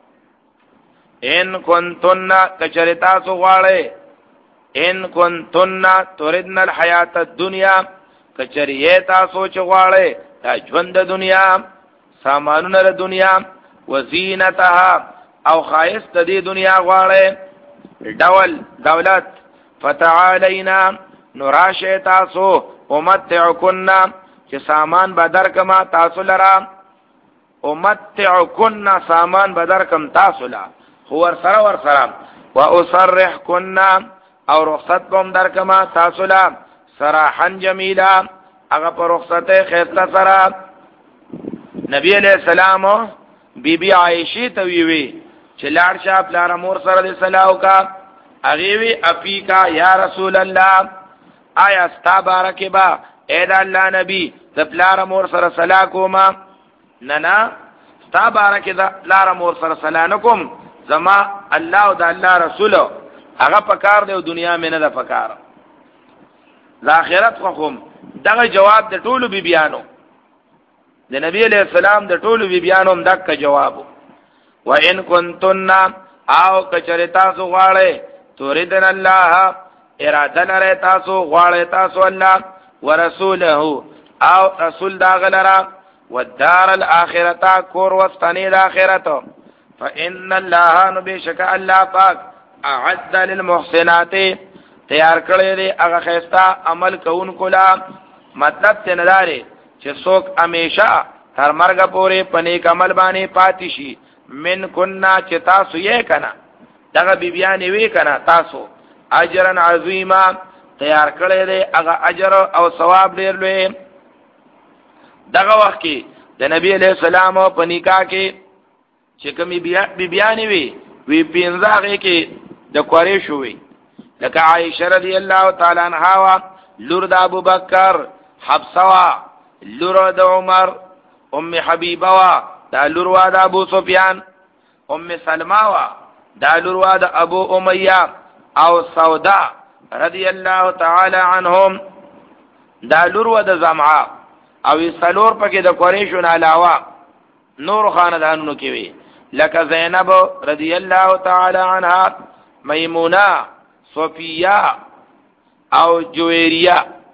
ان کنتن کچرتا سو غواړي ان کنتن تردن الحیات الدنیا کچریتا سوچ غواړي دا ژوند د دنیا سامانونه د دنیا وزینتها او خایست د دنیا غواړي ډول دولت فتعالینا نراشه تاسو امتعکن چې سامان بدر کما تاسو لرا امتعکن سامان بدر کم تاسو لرا هو سره ور سره واسرحکن او رخصت بم در کما تاسو لرا صراحا جمیلا هغه پر رخصت خیرته سره نبی علیہ السلام بی بی عائشہ ته وی چې لاړ شه پلار مور سره د سلاو کا هغه وی افیکا یا رسول الله آیا ستا بارکه با اے دا الله نبی د پلار مور سره صلا کوما نه نه ستا بارکه دا پلار مور سره صلا نکوم زما الله او د الله رسول هغه پکار دی او دنیا مې نه ده پکار د آخرت خو کوم دغه جواب د ټولو بی بیانو د نبی علیہ السلام د ټولو بی بیانو هم دغه جواب و ان کنتن او کچره تاسو غواړئ تريدن الله اراده لري تاسو غواړئ تاسو الله ورسوله او رسول دا غلرا والدار الاخرته کور واستنی الاخرت فان الله نبشک الله پاک اعد للمحسنات تیار کړی دی هغه خیستا عمل کوونکو لا مطلب څه نه لري چې څوک همیشه تر مرګ پورې پنیک عمل باندې پاتې شي من کنا چې تاسو یې کنا دغه بیبیان وی کنا تاسو اجرن عظیما تیار کړی دی هغه اجر او ثواب ډیر لوی دغه وخت کې د نبی علیہ السلام په نکاح کې چې کومي بیبیان وی وی پینځه کې د قریش وی لکه عائشہ رضی الله تعالی عنها وا لور د ابو بکر حفصه وا لور د عمر ام حبیبه وا دا لور وا د ابو سفیان ام سلمہ وا دا لور وا د ابو امیہ او سودا رضی الله تعالی عنهم دا لور وا د زمعه او سلور پکې د قریشو نه علاوه نور خاندانونو کې وی لکه زینب رضی الله تعالی عنها میمونه صفیہ او جویریہ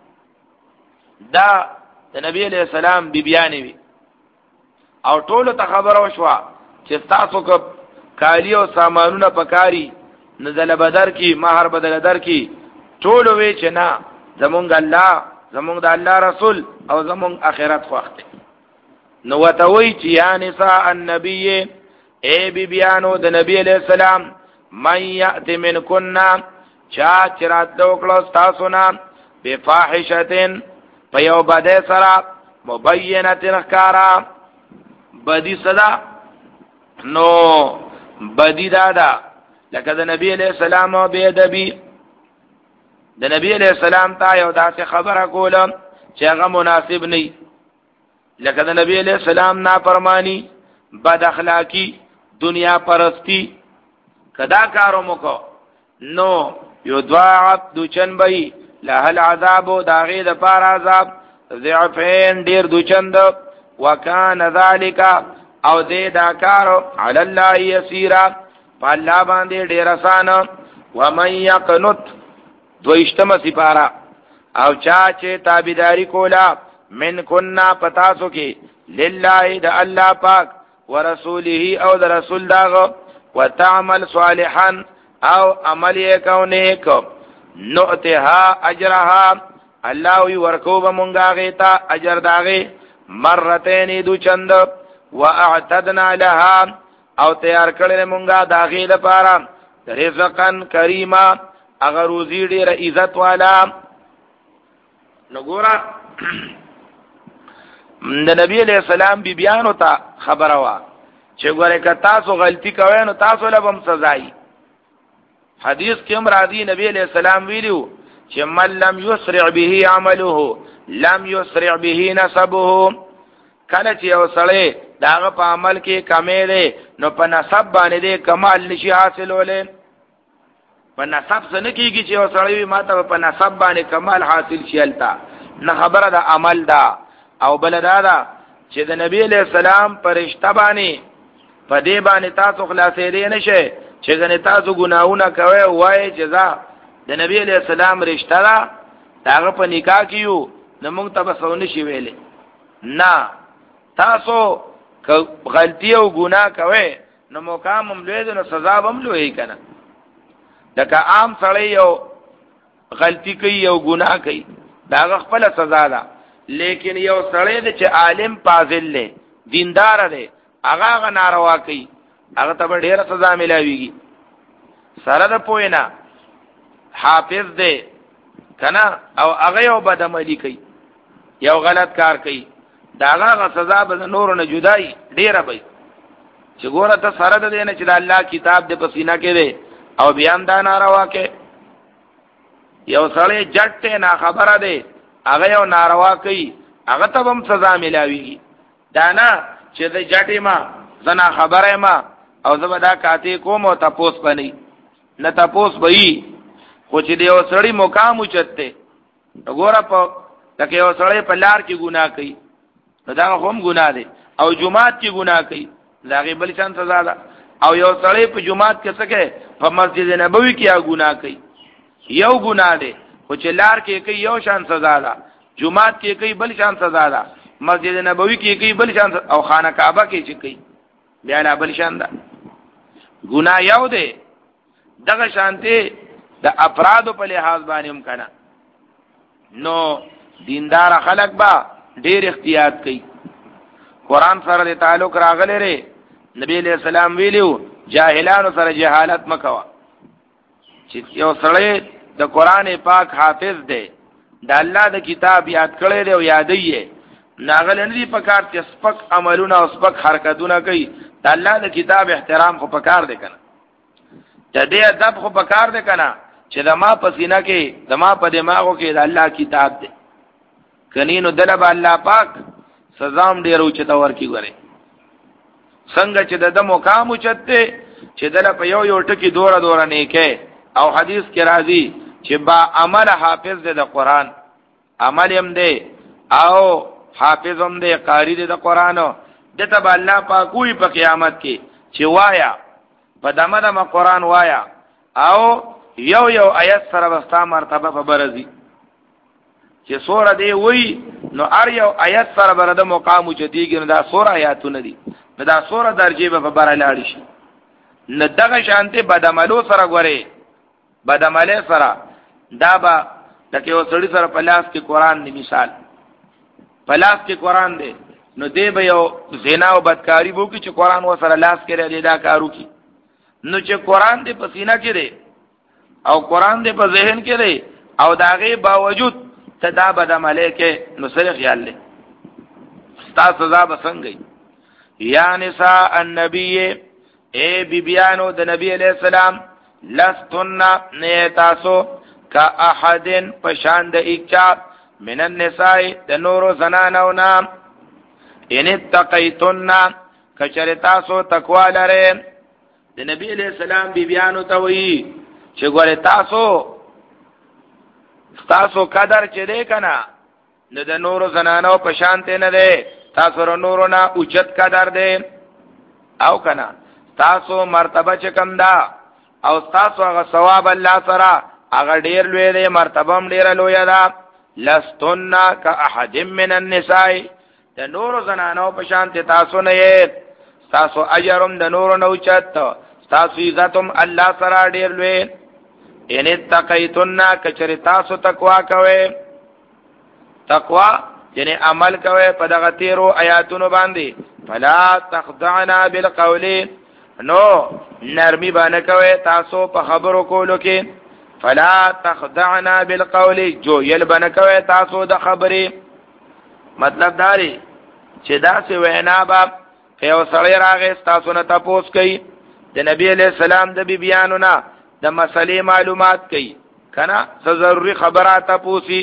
دا د نبی علیہ السلام بیبیانی وی او ټولو ته خبر وشوا چې تاسو کو کالی او سامانونه پکاري نزل بدر کی مہر بدل در کی ټولو وی چې نه زمونږ الله زمونږ د الله رسول او زمونږ اخرت وخت نو وتوی چې یا نساء النبی اے بیبیانو د نبی علیہ السلام من یأت منکنا چا چرات دوکلو ستاسونا بفاحشتن پیو بده سرا مبینتن خکارا بدی صدا نو بدی دادا لکه د نبی علیہ السلام و بیدبی د نبی علیہ السلام تا یو داسې خبره کولم چې هغه مناسب نی لکه د نبی علیہ السلام نافرمانی بد اخلاقی دنیا پرستی کدا کارو مکو نو یو دواعب دوچن بئی لہل عذابو داغی دا پار عذاب ضعفین دیر دوچند وکان ذالکا او دے دا کارو علی اللہ یسیرا پا اللہ باندے دیر اسانا ومن یقنط دوشتم سپارا او چاچے تابداری کولا من کننا پتاسو کی للہ دا اللہ پاک ورسوله او دا رسول داغو وتعمل صالحا او عمل یکو نیک نؤتها اجرها الله وی ورکو بمونگا غیتا اجر داغی مرتین دو چند واعتدنا لها او تیار کړل مونگا داغی لپارا رزقا کریما اگر روزی ډیر عزت والا نګورا د نبی علیہ السلام بی بیانو ته خبره وا چې ګوره که تاسو غلطی کوئ نو تاسو له هم سزای حدیث کې هم راځي نبی علیہ السلام ویلو چې من لم یسرع به عمله لم یسرع به نسبه کله چې یو سړی داغه په عمل کې کمې دی نو په نسب باندې دی کمال نشي حاصلولې په نسب څنګه کېږي چې یو سړی ماته په نسب باندې کمال حاصل شي التا نه خبره د عمل دا او بل دا دا چې د نبی علیہ السلام پرشتہ باندې په دې باندې تاسو خلاصې دې نشئ چې ګنې تاسو ګناهونه کوي وای جزا د نبی علیہ السلام رشتہ دا هغه په نکاح کیو نو موږ ته بسونه شي ویلې نه تاسو غلطي او ګناه کوي نو مقام هم لوي نو سزا هم لوي کنه لکه عام سړی یو غلطي کوي او ګناه کوي دا خپل سزا ده لیکن یو سړی د چې عالم فاضل دی دیندار دی هغه غ ناروا کوي هغه ته ډیره سزا ملاويږي سره د پوینا حافظ دی کنه او هغه یو بدعملی کوي یو غلط کار کوي دا هغه سزا به نور نه جدای ډیره وي چې ګوره ته سره د دینه چې د الله کتاب د پسینه کې دی او بیان دا ناروا کې یو سړی جټه نه خبره ده هغه یو ناروا کوي هغه ته هم سزا ملاويږي دا نه چې د جټه ما زنا خبره ما او زبدا کاته کوم او تاسو پني نه تاسو وي خو چې یو سړی مقام اوچته وګوره په لکه یو سړی په لار کې ګناه کوي نو دا هم ګناه دی او جمعات کې ګناه کوي دا غي بل شان سزا ده او یو سړی په جمعات کې څه کوي په مسجد نبوي کې یا ګناه کوي یو ګناه دی خو چې لار کې کوي یو شان سزا ده جمعات کې کوي بل شان سزا ده مسجد نبوي کې کوي بل شان او خانه کعبه کې چې کوي بیا لا بل شان ده ګناه یو دی دغه شانته د افراد په لحاظ باندې هم کنه نو دیندار خلق با ډیر احتیاط کوي قران سره د تعلق راغلی ری نبی علیہ السلام ویلو جاهلانو سره جهالت مکوا چې یو سړی د قران پاک حافظ دی د الله د کتاب یاد کړی دی او یادې یې ناغل نه دی پکار چې سپک عملونه او سپک حرکتونه کوي د الله د کتاب احترام خو پکار دی کنه د دې ادب خو پکار دی کنه چې د ما پسینه کې د ما په دماغو کې د الله کتاب دی کنینو دلب الله پاک سزام ډیر اوچته ورکی غره څنګه چې د مقام اوچته چې دل په یو یو ټکی دوره دوره نه کې او حدیث کې راځي چې با عمل حافظ دی د قران عمل هم دی او حافظ هم دی قاری دی د قران دته به الله پاک کوئی په قیامت کې چې وایا په دمه دمه قران وایا او یو یو آیت سره وستا مرتبه په برزي چې سوره دی وای نو ار یو آیت سره برده مقام چديږي نو دا سوره آیاتونه دي نو دا سوره درجه به بره لاړ شي نه دغه شانته بدعملو سره غوري بدعمله سره دا به تکي وسړي سره په لاس کې قران دی مثال په لاس کې قران دی نو دی به یو زنا او بدکاری وو کې چې قران و سره لاس کې لري دا کارو کی نو چې قران دی په سینه کې دی او قران دی په ذهن کې دی او داغه باوجود تدا بد ملائکه نو سره خیال لې ستا سزا بسنګي یا نساء النبی اے بیبیانو د نبی علیہ السلام لستن نیتاسو کا احدن پشان د اکچا من النساء د نورو زنانو نام ان اتقیتن کچرتاسو تقوا لره د نبی علیہ السلام بیبیانو ته وی چې ګوره تاسو تاسو قدر چې دی کنه نو د نورو زنانو په شان ته نه دی تاسو ر نورو نه اوچت قدر دی او کنه تاسو مرتبه چې کم دا او تاسو هغه ثواب الله سره هغه ډیر لوی دی مرتبه هم ډیر لوی ده لستن كاحد من النساء د نورو زنانو په شان ته تاسو نه یې تاسو اجرم د نورو نه اوچت تاسو عزتم الله سره ډیر لوی ان اتقیتن کچری تاسو تقوا کوئ تقوا یعنی عمل کوئ په دغه تیرو آیاتونو باندې فلا تخضعنا بالقول نو نرمی باندې کوئ تاسو په خبرو کولو کې فلا تخضعنا بالقول جو یل باندې کوئ تاسو د خبرې مطلب داري چې دا څه وینا با یو سړی راغی تاسو نه تاسو کوي د نبی علیہ السلام د بیبیانو نه د مسلې معلومات کوي کنه څه ضروري خبرات پوسی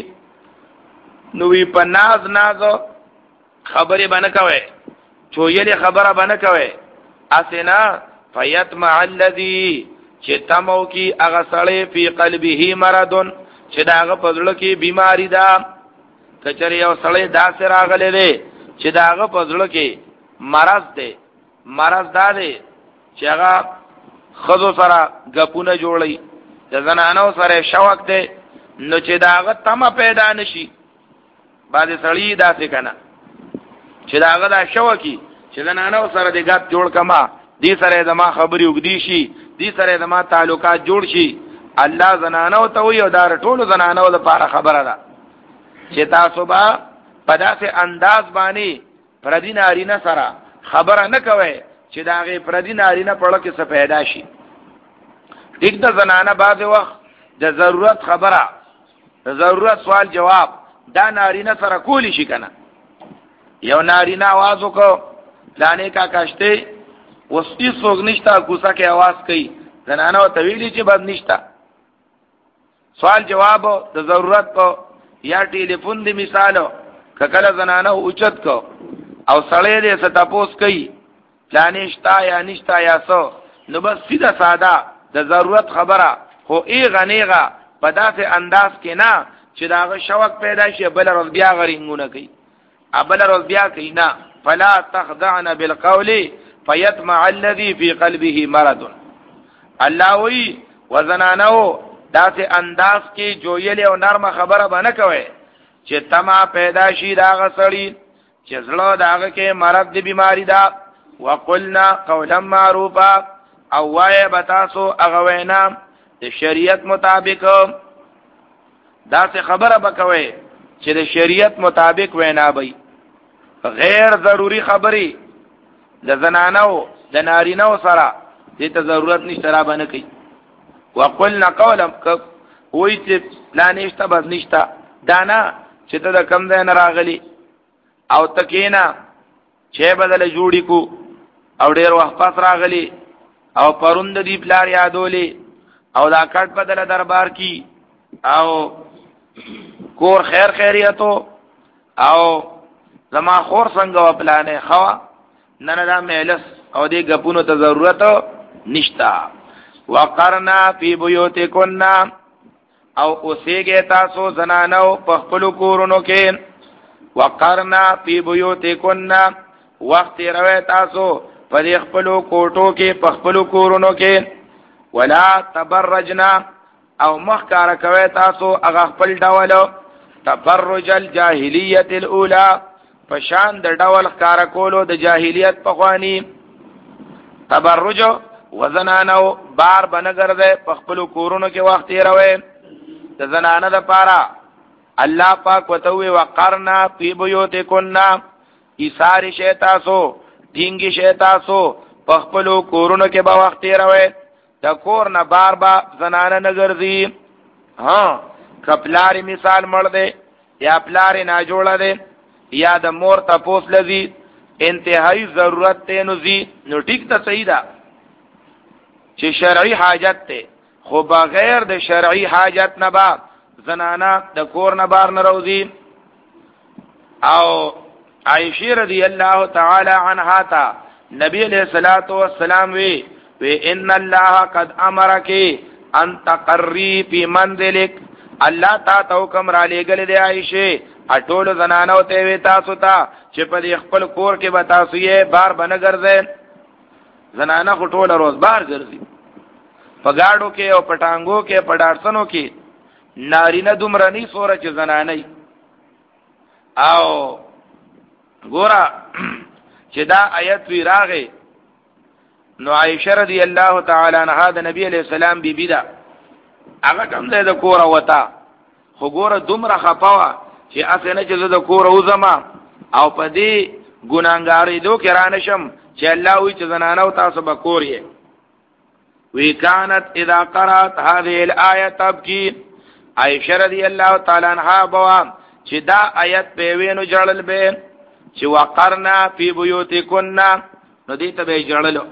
نو وی په ناز ناز خبرې باندې کوي چویلې خبره باندې کوي اسنا فیتمع الذی چې تمو کی هغه سړی په قلبه مرض چې داغه پزړه کې بیماری ده کچری یو سړی داسې راغلی دی چې داغه پزړه کې مرض دی مرض دا دی چې هغه خذو سره غپونه جوړي د زنانو سره شوق دی نو چې داغه تمه پیدا نشي باندې سړی داسې کنه چې داغه دا شوقي چې زنانو سره د غپ جوړ کما دې سره زما خبري وګدي شي دې سره زما تعلقات جوړ شي الله زنانو ته وي او دا ټول زنانو لپاره خبره ده چې تاسو به په داسې انداز باندې پردي نارینه سره خبره نه کوي چې داغه پردي نارینه پړه کې څه پیدا شي ټیک د زنانه بعض وخت د ضرورت خبره د ضرورت سوال جواب دا نارینه سره کولی شي کنه یو نارینه आवाज وکړه لانه کا کاشته وستی سوګ نشتا کوڅه کې आवाज کوي زنانه ته ویلي چې بد نشتا سوال جواب د ضرورت په یا ټلیفون دی مثالو کله زنانه اوچت کو او سړی دې ستاپوس کوي پلانشتا یا نشتا یا سو نو بس سیده ساده د ضرورت خبره خو ای غنیغه په داسې انداز کې نه چې داغه شوق پیدا شي بل روز بیا غرینګونه کوي ابل روز بیا کوي نه فلا تخضعن بالقول فيطمع الذي في قلبه مرض الله وی وزنانو داسې انداز کې جویل او نرمه خبره باندې کوي چې تما پیدا شي داغه سړی چې زړه داغه کې مرض دی بیماری دا وقلنا قولا معروفا او وای بتاسو هغه وینا د شریعت مطابق داسې خبره بکوي چې د شریعت مطابق وینا وي غیر ضروری خبري د زنانو د نارینو سره دې ته ضرورت نشته را باندې کوي وقلنا قولا وای چې لا نشته بس نشته دانا چې ته د کم ځای نه راغلی او تکینا چې بدل جوړی کو او ډیر وخت پس راغلی او پروند دی پلار یادولې او دا کټ بدل دربار کی او کور خیر خیریتو او زما خور څنګه و پلانې خوا نن دا مهلس او دې غپونو ته ضرورت نشتا وقرنا فی بیوتکنا او اوسېګه تاسو زنانو په خپل کورونو کې وقرنا فی بیوتکنا وخت روي تاسو په خپل کوټو کې په خپل کورونو کې ولا تبرجنا او مخکار کوي تاسو هغه خپل ډول تبرج الجاهلیت الاولى فشان د ډول ښکار کولو د جاهلیت په خواني تبرج وزنانو بار بنګرځي په خپل کورونو کې وخت روي د زنانه د پاره الله پاک وتوي وقرنا فی بیوتکنا ایثار شیطاسو ټینګي شیطاسو په خپل کورونو کې به وخت روي د کور نه بار با زنانه نګرځي ها کپلاری مثال مړ دی یا پلاری نه جوړ دی یا د مور تپوس لذي انتهایی ضرورت ته نو زی نو ټیک ته صحیح ده چې شرعي حاجت ته خو بغیر د شرعي حاجت نه با زنانا د کور نه بار نه روزي او عائشہ رضی اللہ تعالی عنها تا نبی علیہ الصلوۃ والسلام وی وی ان الله قد امرک ان تقری فی منزلک الله تا تو کوم را لګل دی عائشہ اټول زنانو ته وی تاسو ته چې په خپل کور کې به تاسو یې بار بنه ګرځي زنانه خټول روز بار ګرځي په گاډو کې او پټانګو کې پډارسنو کې نارینه دومره نه سوره چې زنانه او ګورا چې دا آیت وی راغې نو عائشہ رضی الله تعالی عنها د نبی علیہ السلام بی بی دا هغه کوم ځای د کور وتا خو ګوره دومره خپاوه چې اسنه چې د کور وزما او په دې ګناګارې دو کې رانشم چې الله وی چې زنانو تاسو به کور یې وی كانت اذا قرات هذه الايه تبكي عائشہ رضی الله تعالی عنها بوا چې دا آیت په وینو جړل به چې وقرنا فی بیوتکنا نو دې ته به جړلو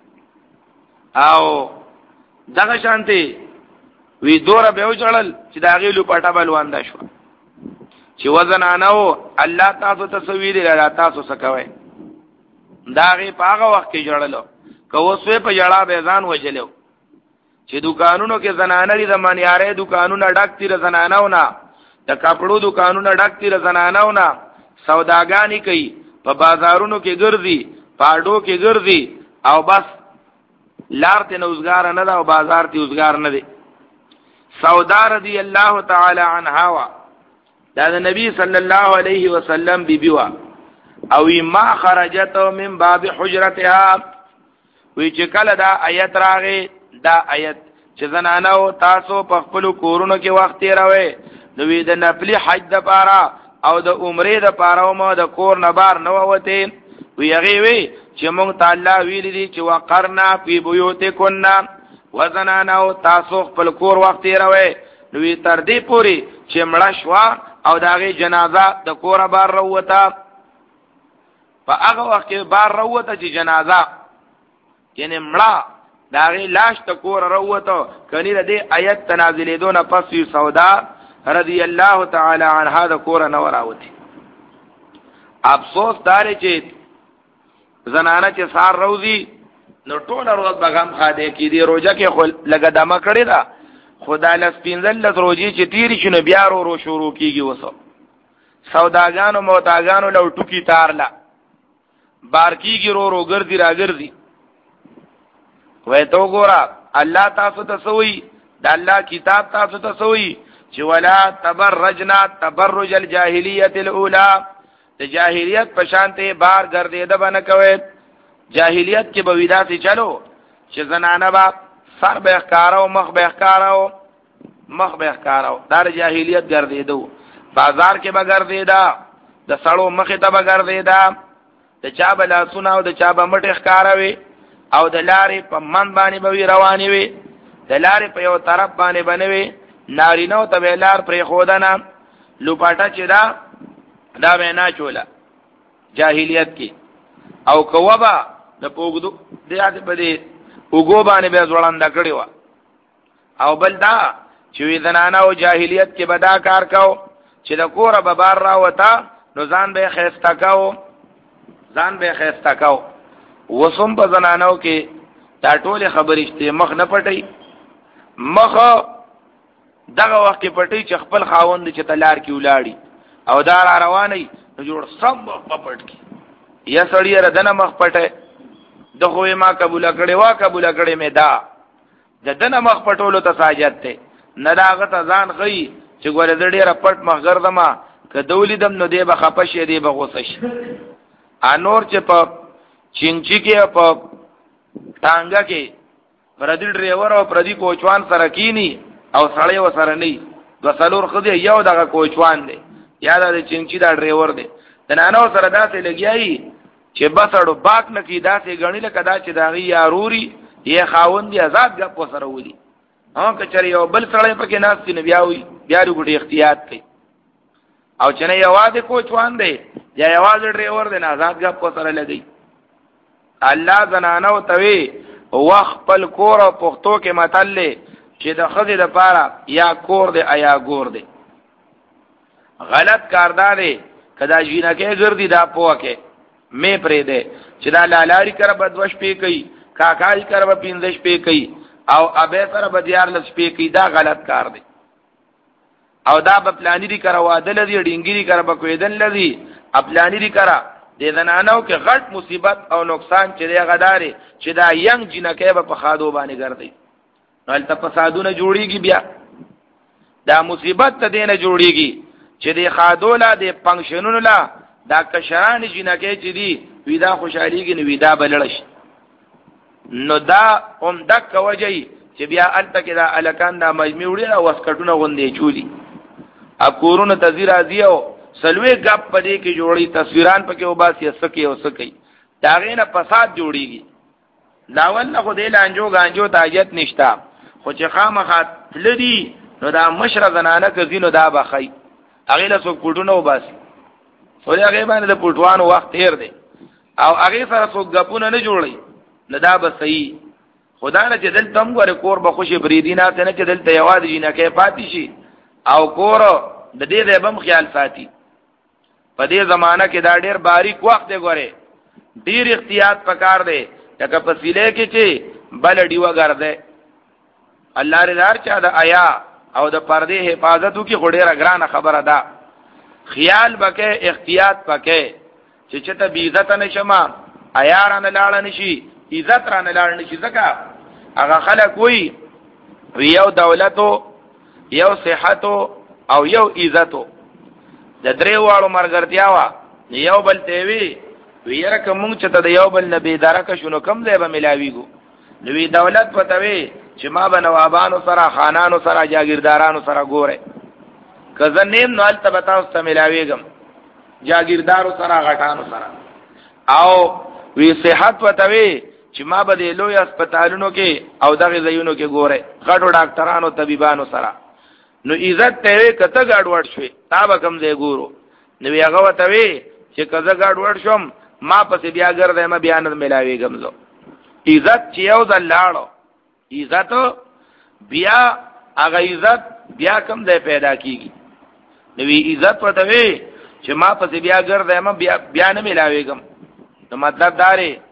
او دغه شانتي وی دوره به جړل چې دا غیلو پټه بلواندا شو چې وزن انو الله تاسو تصویر لرا تاسو سکوي دا غي پاغه وخت کې جړلو کوسوې په جړا به ځان وجلو چې دکانونو کې زنانې د منیارې دکانونو ډاکټي زنانو نه د کپړو دکانونو ډاکټي زنانو نه سوداګانی کوي په بازارونو کې ګرځي پاډو کې ګرځي او بس لار ته نوزګار نه دا او بازار ته وزګار نه دی سودا رضی الله تعالی عنها وا دا د نبی صلی الله علیه وسلم بیبی وا او ما خرجت من باب حجرتها وی چې کله دا آیت راغی دا آیت چې زنانو تاسو په خپل کورونو کې وخت راوي نو وی د نفلی حج د پاره او د عمره د پاره مو د کور نه بار نه وته وی هغه وی چې مونږ تعالی ویل دي چې وقرنا فی بیوتکنا وزنانو تاسو خپل کور وخت راوي نو وی تر دې پوری چې مړه شوا او داغه جنازه د کور بار وروته په هغه وخت بار وروته چې جنازه یعنی مړه داغه لاش ته کور وروته کني د دې آیت تنازلې دون پس سودا رضی الله تعالی عنها د کور نه وراوتی افسوس دار چې زنانه چې سار روزي نو ټول ورځ بغم خاده کې دی روزه کې خو لګه دمه کړی دا خدای له سپینځل له روزي چې تیری شنو بیا ورو شروع کیږي وسو سوداګانو موتاګانو له ټوکی تارلا بارکیږي رو رو ګرځي را ګرځي وای تو ګورا الله تاسو ته سوئی د الله کتاب تاسو ته سوئی چې ولا تبرجنا تبرج الجاهلیه الاولى د جاهلیت په شانته بار ګرځیده باندې کوي جاهلیت کې به ودا سي چلو چې زنانه با سر به ښکارو مخ به ښکارو مخ به ښکارو دا جاهلیت ګرځیدو بازار کې به ګرځیدا د سړو مخ ته به ګرځیدا د چا بلا سنا او د چا به مټ ښکاروي او د لارې په من باندې به رواني وي د لارې په یو طرف باندې بنوي نارینو ته به لار پرې خودنه لوپاټه چې دا دا به نه چولا جاهلیت کې او کوبا د پوګدو د یاد په دې وګو باندې به ځوړند کړي وا او بل دا چې زنانه او جاهلیت کې بدا کار کاو چې د کوره به بار را وتا نو ځان به خيستا کاو ځان به خيستا کاو وسوم په زنانو کې دا ټول خبرېشته مخ نه پټي مخ دغه وخت کې پټي چې خپل خاوند چې تلار کې ولاړی او دا را رواني نو جوړ سم په پټ کې یا سړی ردنه مخ پټه د خوې ما قبول کړي وا قبول کړي مې دا د دنه مخ پټولو ته ساجت ته نه داغه ته ځان غي چې ګوره دې ډېر پټ مخ ګرځما ک دولیدم نو دی به خپش دی به غوسش انور چې په چینچی کې په ټانګه کې پردی ډرایور او پردی کوچوان سره کینی او سړی و سره نه دو سلور خدي یو دغه کوچوان دی یا د چینچی دا ډرایور دی د نانو سره داسې لګیایي چې بسړو باک نه کی داسې غنی لکه دا چې داغي یاروري یې خاوند دی آزاد غپ سره ودی ها کچری یو بل سړی پکې ناس دی بیاوي بیا وګړي احتیاط کوي او چې نه یوازې کوچوان دی یا یوازې ډرایور دی نه آزاد غپ سره لګي الله زنانو توي وخت پل کور او پختو کې متل چې د خزې د پاره یا کور دی یا ګور دی غلط کاردار دی کدا جینکه ګرځي دا پوکه مې پرې ده چې دا لالاری کر بدوش پی کوي کاکای کر به پیندش پی کوي او ابه سره به دیار لس پی کوي دا غلط کار دی او دا په پلانې دی کر واده لذي ډینګری کر به کویدن لذي خپلانی دی کرا د زنانو کې غټ مصیبت او نقصان چې دی غداري چې دا ینګ جنکه په خادو باندې ګرځي نو الته فسادونه جوړیږي بیا دا مصیبت ته دینه جوړیږي چې دی خادو لا د پنکشنونو لا دا کشران جنکه چې دی ویدا خوشاليږي نو ویدا بلړش نو دا هم دک وجهي چې بیا الته کې دا الکان دا مجموعي او وسکټونه غوندې چولي اکورونه تزیر ازیو سلوی گپ پدې کې جوړي تصویران پکې وباسي سکه او سکه داغه نه فساد جوړيږي داول نه خو دې لانجو غانجو تاجت نشتا خو چې خامخات لدی نو دا مشر زنانه کزینو دا بخای هغه له څوک پټونو وباسي ولې هغه باندې د پټوانو وخت تیر دی او هغه سره څوک غپونه نه جوړي نه دا به صحیح خدا نه چې دل تم غره کور به خوشي بریدینا ته نه چې دل ته یواد جنہ کې پاتې شي او کور د دې د بم خیال ساتي په دې زمانہ کې دا ډېر باریک وخت دی ګوره ډېر احتیاط پکار دی لکه په سیله کې چې بل ډیوا ګرځي الله رضار چا د آیا او د پردې حفاظتو کې غډېره ګرانه خبره ده خیال بکې احتیاط پکې چې چته بی عزت نشما آیا رانه لاړ نشي عزت رانه لاړ نشي ځکه هغه خلک وي یو دولتو یو صحتو او یو عزتو د درې واړو مرګرتیا وا یو بل ته وی ویره کوم چې ته د یو بل نبی درکه شنو کم ځای به ملاویګو نوې دولت پته وی چې ما به نوابانو سره خانانو سره جاگیردارانو سره ګوره کزه نیم نو ال تبتا واست ملاویګم جاگیردارو سره غټانو سره او وی صحت پته وی چې ما به د لوی هسپتالونو کې او دغه ځایونو کې ګوره غټو ډاکټرانو طبيبانو سره نو عزت ته کته گاډ وړ شوي تا به کم ځای ګورو نو هغه وته وی چې کزه گاډ وړ شوم ما پس بیا ګرځم بیا نه ملاوي ګمزو عزت چې یو ځل لاړو عزت بیا هغه عزت بیا کم ځای پیدا کیږي. نو وی عزت پته وی چې ما پس بیا ګرځم بیا بیا نه ملاويږم. نو مطلب دا دی